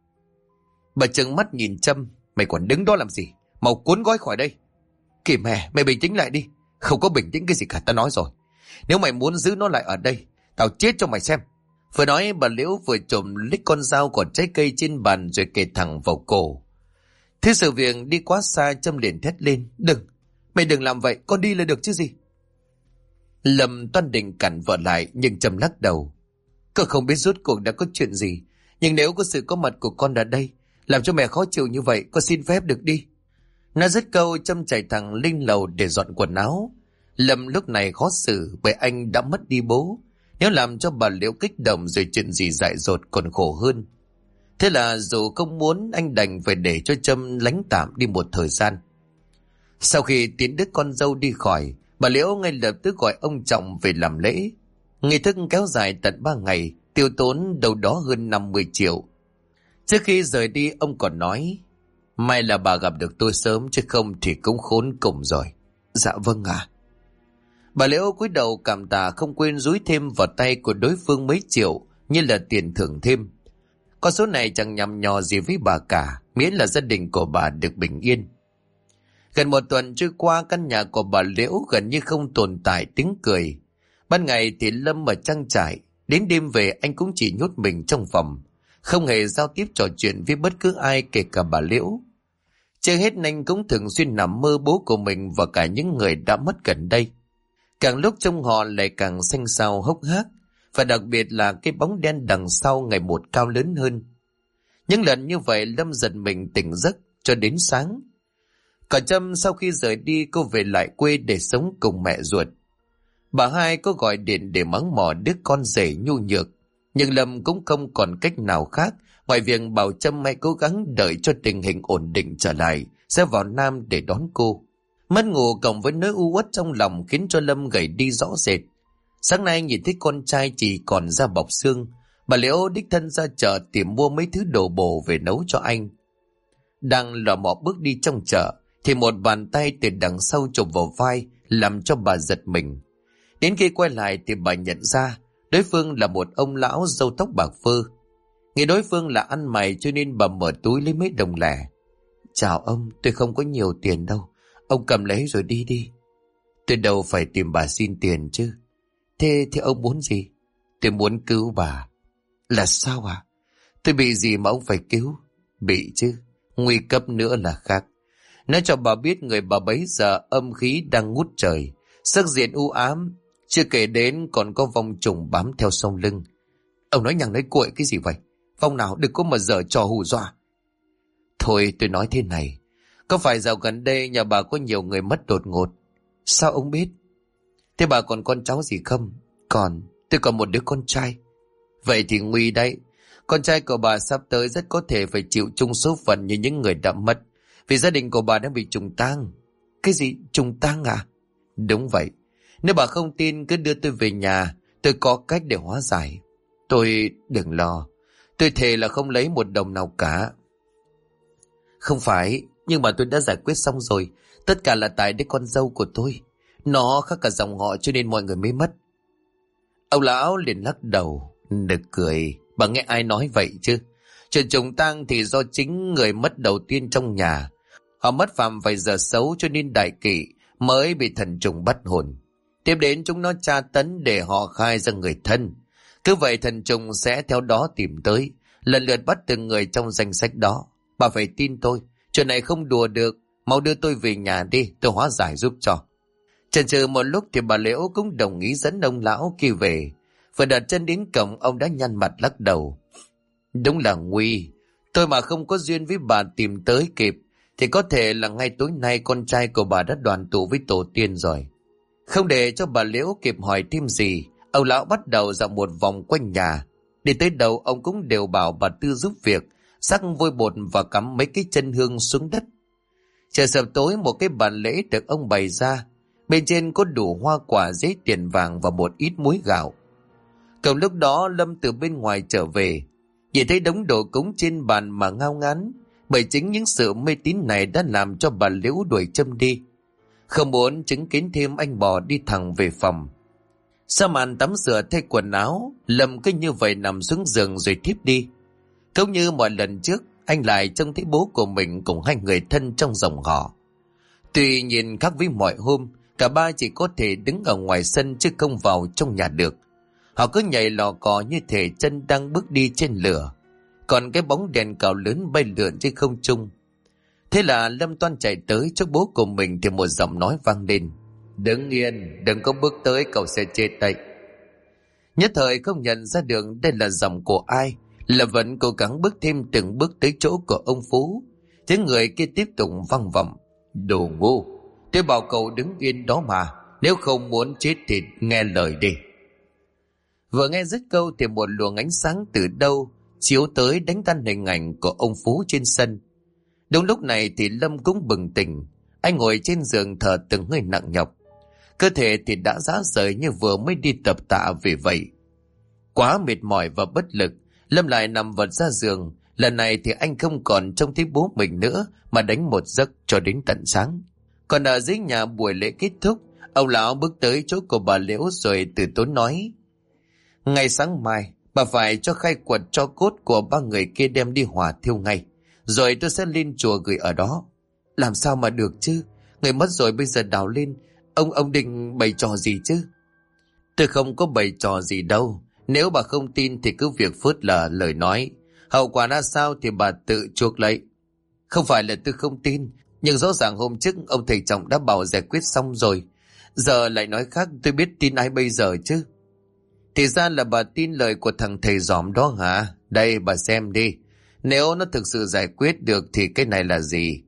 Bà trừng mắt nhìn Trâm. Mày còn đứng đó làm gì? Mau cuốn gói khỏi đây. Kìa mày bình tĩnh lại đi. Không có bình tĩnh cái gì cả, tao nói rồi. Nếu mày muốn giữ nó lại ở đây, tao chết cho mày xem. Vừa nói bà Liễu vừa trộm lích con dao còn trái cây trên bàn rồi kề thẳng vào cổ. Thế sự việc đi quá xa, Trâm liền thét lên. Mày đừng làm vậy, con đi là được chứ gì. Lâm toan định cản vợ lại, nhưng Trâm lắc đầu. Cậu không biết rốt cuộc đã có chuyện gì, nhưng nếu có sự có mặt của con ở đây làm cho mẹ khó chịu như vậy, con xin phép được đi. Nó dứt câu, Trâm chạy thẳng lên lầu để dọn quần áo. Lâm lúc này khó xử bởi anh đã mất đi bố. Nếu làm cho bà Liễu kích động rồi chuyện gì dại dột còn khổ hơn. Thế là dù không muốn, anh đành phải để cho Trâm lánh tạm đi một thời gian. Sau khi tiến đứa con dâu đi khỏi, bà Liễu ngay lập tức gọi ông Trọng về làm lễ. Nghi thức kéo dài tận 3 ngày, tiêu tốn đâu đó hơn 50 triệu. Trước khi rời đi, ông còn nói, may là bà gặp được tôi sớm, chứ không thì cũng khốn cùng rồi. Dạ vâng ạ. Bà Liễu cúi đầu cảm tạ, không quên dúi thêm vào tay của đối phương mấy triệu như là tiền thưởng thêm. Con số này chẳng nhằm nhò gì với bà cả, miễn là gia đình của bà được bình yên. Gần một tuần trôi qua, căn nhà của bà Liễu gần như không tồn tại tiếng cười. Ban ngày thì Lâm ở trang trại, đến đêm về anh cũng chỉ nhốt mình trong phòng, không hề giao tiếp trò chuyện với bất cứ ai, kể cả bà Liễu. Chưa hết, anh cũng thường xuyên nằm mơ bố của mình và cả những người đã mất gần đây. Càng lúc trông họ lại càng xanh xao hốc hác, và đặc biệt là cái bóng đen đằng sau ngày một cao lớn hơn. Những lần như vậy Lâm giật mình tỉnh giấc cho đến sáng. Cả Trâm sau khi rời đi, cô về lại quê để sống cùng mẹ ruột. Bà hai có gọi điện để mắng mỏ đứa con rể nhu nhược, nhưng Lâm cũng không còn cách nào khác ngoài việc bảo Trâm hãy cố gắng đợi cho tình hình ổn định trở lại, sẽ vào Nam để đón cô. Mất ngủ cộng với nỗi u uất trong lòng khiến cho Lâm gầy đi rõ rệt. Sáng nay nhìn thấy con trai chỉ còn da bọc xương, bà Liễu đích thân ra chợ tìm mua mấy thứ đồ bổ về nấu cho anh. Đang lò mò bước đi trong chợ thì một bàn tay từ đằng sau chụp vào vai, làm cho bà giật mình. Đến khi quay lại thì bà nhận ra đối phương là một ông lão râu tóc bạc phơ. Nghĩ đối phương là ăn mày cho nên bà mở túi lấy mấy đồng lẻ. Chào ông, tôi không có nhiều tiền đâu. Ông cầm lấy rồi đi đi. Tôi đâu phải tìm bà xin tiền chứ. Thế ông muốn gì? Tôi muốn cứu bà. Là sao à? Tôi bị gì mà ông phải cứu? Bị chứ. Nguy cấp nữa là khác. Nói cho bà biết người bà bấy giờ âm khí đang ngút trời. Sắc diện u ám. Chưa kể đến còn có vong trùng bám theo sau lưng. Ông nói nhằng nói cuội cái gì vậy? Vong nào đừng có mà dở trò hù dọa. Thôi tôi nói thế này. Có phải dạo gần đây nhà bà có nhiều người mất đột ngột? Sao ông biết? Thế bà còn con cháu gì không? Tôi còn một đứa con trai. Vậy thì nguy đấy. Con trai của bà sắp tới rất có thể phải chịu chung số phận như những người đã mất. Vì gia đình của bà đã bị trùng tang. Cái gì? Trùng tang à? Đúng vậy. Nếu bà không tin cứ đưa tôi về nhà. Tôi có cách để hóa giải. Tôi đừng lo. Tôi thề là không lấy một đồng nào cả. Không phải. Nhưng mà tôi đã giải quyết xong rồi. Tất cả là tại đứa con dâu của tôi. Nó khác cả dòng họ cho nên mọi người mới mất. Ông lão liền lắc đầu. Nực cười. Bà nghe ai nói vậy chứ? Chuyện trùng tang thì do chính người mất đầu tiên trong nhà. Họ mất phạm vài giờ xấu cho nên đại kỵ mới bị thần trùng bắt hồn. Tiếp đến chúng nó tra tấn để họ khai ra người thân. Cứ vậy thần trùng sẽ theo đó tìm tới, lần lượt bắt từng người trong danh sách đó. Bà phải tin tôi, chuyện này không đùa được. Mau đưa tôi về nhà đi, tôi hóa giải giúp cho. Chần chừ một lúc thì bà Liễu cũng đồng ý dẫn ông lão kia về. Vừa đặt chân đến cổng, ông đã nhăn mặt lắc đầu. Đúng là nguy. Tôi mà không có duyên với bà tìm tới kịp thì có thể là ngay tối nay con trai của bà đã đoàn tụ với tổ tiên rồi. Không để cho bà Liễu kịp hỏi thêm gì, ông lão bắt đầu dạo một vòng quanh nhà. Đi tới đầu ông cũng đều bảo bà Tư giúp việc, rắc vôi bột và cắm mấy cái chân hương xuống đất. Trời sập tối, một cái bàn lễ được ông bày ra. Bên trên có đủ hoa quả, giấy tiền vàng và một ít muối gạo. Cậu lúc đó Lâm từ bên ngoài trở về, nhìn thấy đống đồ cúng trên bàn mà ngao ngán, bởi chính những sự mê tín này đã làm cho bà Liễu đuổi Trâm đi. Không muốn chứng kiến thêm, anh bò đi thẳng về phòng. Sau màn tắm rửa thay quần áo, Lâm cứ như vậy nằm xuống giường rồi thiếp đi. Cũng như mọi lần trước, anh lại trông thấy bố của mình cùng hai người thân trong dòng họ. Tuy nhiên khác với mọi hôm, cả ba chỉ có thể đứng ở ngoài sân chứ không vào trong nhà được. Họ cứ nhảy lò cò như thể chân đang bước đi trên lửa. Còn cái bóng đèn cào lớn bay lượn trên không trung. Thế là Lâm toan chạy tới cho bố của mình thì một giọng nói vang lên. Đứng yên, đừng có bước tới, cậu sẽ chết đấy. Nhất thời không nhận ra được đây là giọng của ai, là vẫn cố gắng bước thêm từng bước tới chỗ của ông Phú. Thế người kia tiếp tục vang vọng. Đồ ngu, tôi bảo cậu đứng yên đó mà, nếu không muốn chết thì nghe lời đi. Vừa nghe dứt câu thì một luồng ánh sáng từ đâu chiếu tới đánh tan hình ảnh của ông Phú trên sân. Đúng lúc này thì Lâm cũng bừng tỉnh. Anh ngồi trên giường thở từng hơi nặng nhọc. Cơ thể thì đã rã rời như vừa mới đi tập tạ về vậy. Quá mệt mỏi và bất lực, Lâm lại nằm vật ra giường. Lần này thì anh không còn trông thấy bố mình nữa, mà đánh một giấc cho đến tận sáng. Còn ở dưới nhà buổi lễ kết thúc, ông lão bước tới chỗ của bà Liễu rồi từ tốn nói. Ngày sáng mai, bà phải cho khai quật tro cốt của ba người kia đem đi hỏa thiêu ngay. Rồi tôi sẽ lên chùa gửi ở đó. Làm sao mà được chứ? Người mất rồi bây giờ đào lên. Ông định bày trò gì chứ? Tôi không có bày trò gì đâu. Nếu bà không tin thì cứ việc phớt lờ lời nói. Hậu quả ra sao thì bà tự chuộc lấy. Không phải là tôi không tin, nhưng rõ ràng hôm trước ông thầy trọng đã bảo giải quyết xong rồi. Giờ lại nói khác, tôi biết tin ai bây giờ chứ? Thì ra là bà tin lời của thằng thầy giỏm đó hả? Đây bà xem đi. Nếu nó thực sự giải quyết được thì cái này là gì?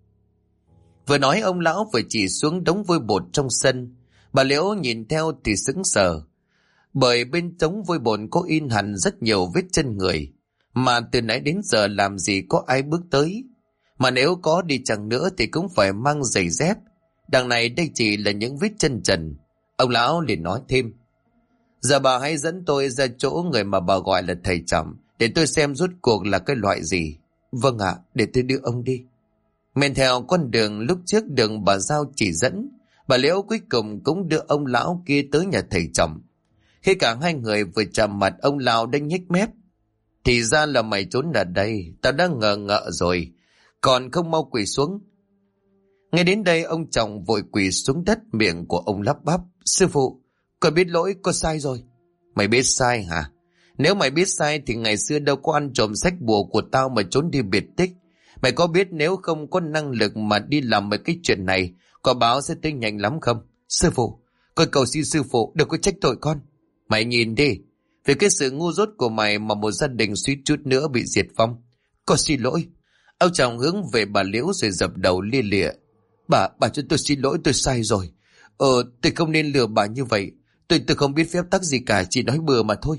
Vừa nói ông lão vừa chỉ xuống đống vôi bột trong sân. Bà Liễu nhìn theo thì sững sờ. Bởi bên đống vôi bột có in hẳn rất nhiều vết chân người. Mà từ nãy đến giờ làm gì có ai bước tới. Mà nếu có đi chăng nữa thì cũng phải mang giày dép. Đằng này đây chỉ là những vết chân trần. Ông lão liền nói thêm. Giờ bà hãy dẫn tôi ra chỗ người mà bà gọi là thầy Trọng, để tôi xem rốt cuộc là cái loại gì. Vâng ạ, để tôi đưa ông đi. Men theo con đường lúc trước đường bà Giao chỉ dẫn, bà Liễu cuối cùng cũng đưa ông lão kia tới nhà thầy Trọng. Khi cả hai người vừa chạm mặt, ông lão đã nhếch mép. Thì ra là mày trốn ở đây, tao đã ngờ ngợ rồi. còn không mau quỳ xuống. Nghe đến đây ông chồng vội quỳ xuống đất, miệng của ông lắp bắp: Sư phụ, con biết lỗi, con sai rồi. Mày biết sai hả? Nếu mày biết sai thì ngày xưa đâu có ăn trộm sách bùa của tao mà trốn đi biệt tích. Mày có biết nếu không có năng lực mà đi làm mấy cái chuyện này, quả báo sẽ tới nhanh lắm không? Sư phụ, con cầu xin sư phụ đừng có trách tội con. Mày nhìn đi, vì cái sự ngu dốt của mày mà một gia đình suýt chút nữa bị diệt vong. Con xin lỗi. Ông chồng hướng về bà Liễu rồi dập đầu lia lịa: Bà cho tôi xin lỗi, tôi sai rồi. Tôi không nên lừa bà như vậy. Tôi không biết phép tắc gì cả, chỉ nói bừa mà thôi.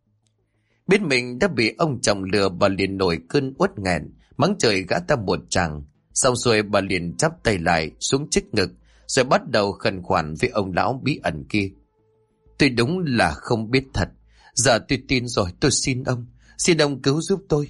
Biết mình đã bị ông chồng lừa, bà liền nổi cơn uất nghẹn, mắng trời gã ta một tràng. Xong rồi bà liền chắp tay lại xuống trước ngực, rồi bắt đầu khẩn khoản với ông lão bí ẩn kia: Tôi đúng là không biết thật. Giờ tôi tin rồi, tôi xin ông cứu giúp tôi.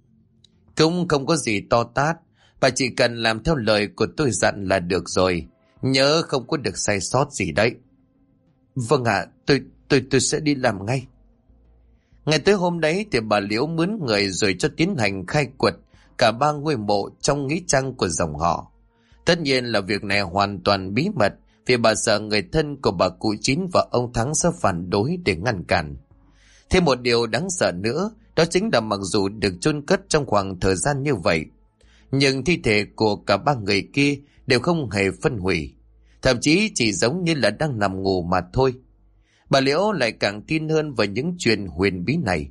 Cũng không có gì to tát, bà chỉ cần làm theo lời của tôi dặn là được rồi. Nhớ không có được sai sót gì đấy. Vâng ạ, tôi sẽ đi làm ngay. Ngày tới hôm đấy thì bà Liễu mướn người rồi cho tiến hành khai quật cả 3 ngôi mộ trong nghĩa trang của dòng họ. Tất nhiên là việc này hoàn toàn bí mật, vì bà sợ người thân của bà cụ Chín và ông Thắng sẽ phản đối để ngăn cản. Thêm một điều đáng sợ nữa, đó chính là mặc dù được chôn cất trong khoảng thời gian như vậy, nhưng thi thể của cả 3 người kia đều không hề phân hủy, thậm chí chỉ giống như là đang nằm ngủ mà thôi. Bà Liễu lại càng tin hơn vào những chuyện huyền bí này.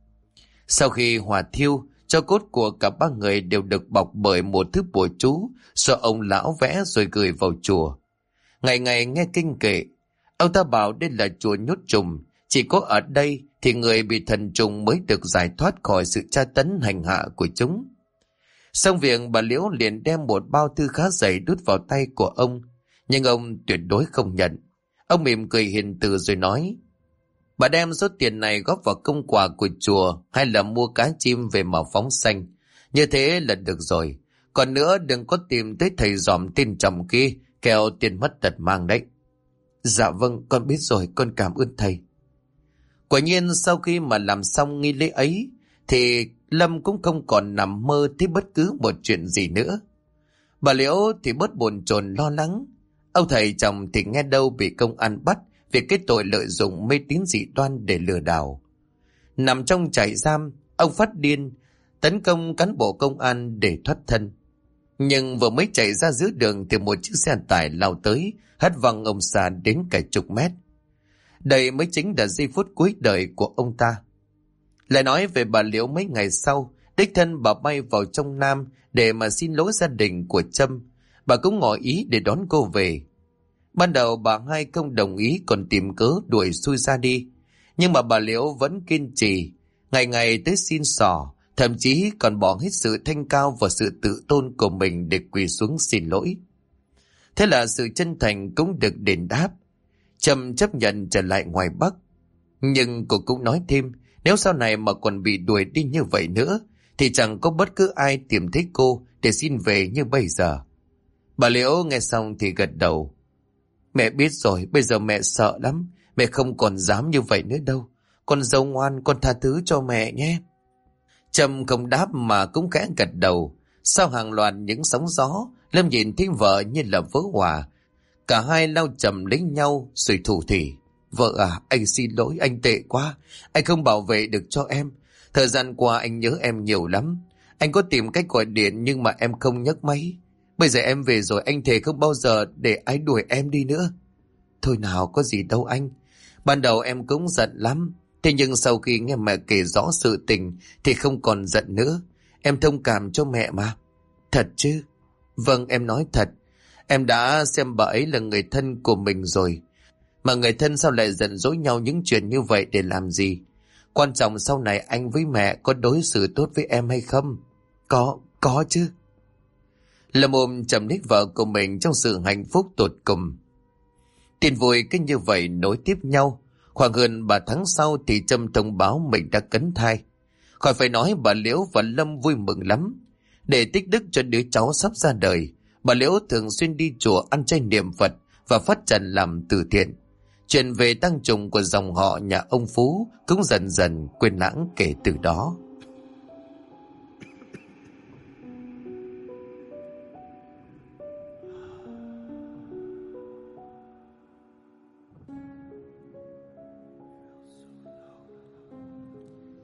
Sau khi hỏa thiêu, tro cốt của cả 3 người đều được bọc bởi một thứ bùa chú do ông lão vẽ rồi gửi vào chùa. Ngày ngày nghe kinh kệ, ông ta bảo đây là chùa nhốt trùng, chỉ có ở đây thì người bị thần trùng mới được giải thoát khỏi sự tra tấn hành hạ của chúng. Xong việc, bà Liễu liền đem một bao thư khá dày đút vào tay của ông, nhưng ông tuyệt đối không nhận. Ông mỉm cười hiền từ rồi nói: Bà đem số tiền này góp vào công quả của chùa hay là mua cá chim về mà phóng sanh, như thế là được rồi. Còn nữa, đừng có tìm tới thầy dòm tên Trầm kia, kẻo tiền mất tật mang đấy. Dạ vâng, con biết rồi, con cảm ơn thầy. Quả nhiên sau khi mà làm xong nghi lễ ấy thì Lâm cũng không còn nằm mơ thấy bất cứ một chuyện gì nữa. Bà Liễu thì bớt bồn chồn lo lắng. Ông thầy chồng thì nghe đâu bị công an bắt vì cái tội lợi dụng mê tín dị đoan để lừa đảo. Nằm trong trại giam, ông phát điên tấn công cán bộ công an để thoát thân. Nhưng vừa mới chạy ra giữa đường thì một chiếc xe tải lao tới, hất văng ông xa đến cả chục mét. Đây mới chính là giây phút cuối đời của ông ta. Lại nói về bà Liễu, mấy ngày sau, đích thân bà bay vào trong Nam để mà xin lỗi gia đình của Trâm. Bà cũng ngỏ ý để đón cô về. Ban đầu bà hai không đồng ý, còn tìm cớ đuổi xui ra đi. Nhưng mà bà Liễu vẫn kiên trì, ngày ngày tới xin xỏ, thậm chí còn bỏ hết sự thanh cao và sự tự tôn của mình để quỳ xuống xin lỗi. Thế là sự chân thành cũng được đền đáp. Trâm chấp nhận trở lại ngoài Bắc. Nhưng cô cũng nói thêm, nếu sau này mà còn bị đuổi đi như vậy nữa thì chẳng có bất cứ ai tìm thấy cô để xin về như bây giờ. Bà Liễu nghe xong thì gật đầu. Mẹ biết rồi, bây giờ mẹ sợ lắm. Mẹ không còn dám như vậy nữa đâu. Con dâu ngoan, con tha thứ cho mẹ nhé. Trâm không đáp mà cũng khẽ gật đầu. Sau hàng loạt những sóng gió, Lâm nhìn thấy vợ như là vỡ hòa. Cả hai lao chầm lấy nhau rồi thủ thỉ. Vợ à, anh xin lỗi, anh tệ quá. Anh không bảo vệ được cho em. Thời gian qua anh nhớ em nhiều lắm. Anh có tìm cách gọi điện nhưng mà em không nhấc máy. Bây giờ em về rồi, anh thề không bao giờ để ai đuổi em đi nữa. Thôi nào, có gì đâu anh. Ban đầu em cũng giận lắm. Thế nhưng sau khi nghe mẹ kể rõ sự tình thì không còn giận nữa. Em thông cảm cho mẹ mà. Thật chứ? Vâng, em nói thật. Em đã xem bà ấy là người thân của mình rồi. Mà người thân sao lại giận dỗi nhau những chuyện như vậy để làm gì? Quan trọng sau này anh với mẹ có đối xử tốt với em hay không? Có chứ. Lâm ôm chầm lấy vợ của mình trong sự hạnh phúc tột cùng. Tin vui cứ như vậy nối tiếp nhau. Khoảng hơn 3 tháng sau thì Trâm thông báo mình đã cấn thai. Khỏi phải nói, bà Liễu và Lâm vui mừng lắm. Để tích đức cho đứa cháu sắp ra đời, bà Liễu thường xuyên đi chùa ăn chay niệm Phật và phát trần làm từ thiện. Chuyện về tăng trùng của dòng họ nhà ông Phú cũng dần dần quên lãng kể từ đó.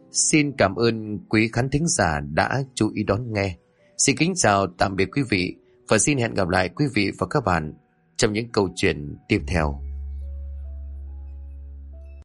Xin cảm ơn quý khán thính giả đã chú ý đón nghe. Xin kính chào tạm biệt quý vị và xin hẹn gặp lại quý vị và các bạn trong những câu chuyện tiếp theo.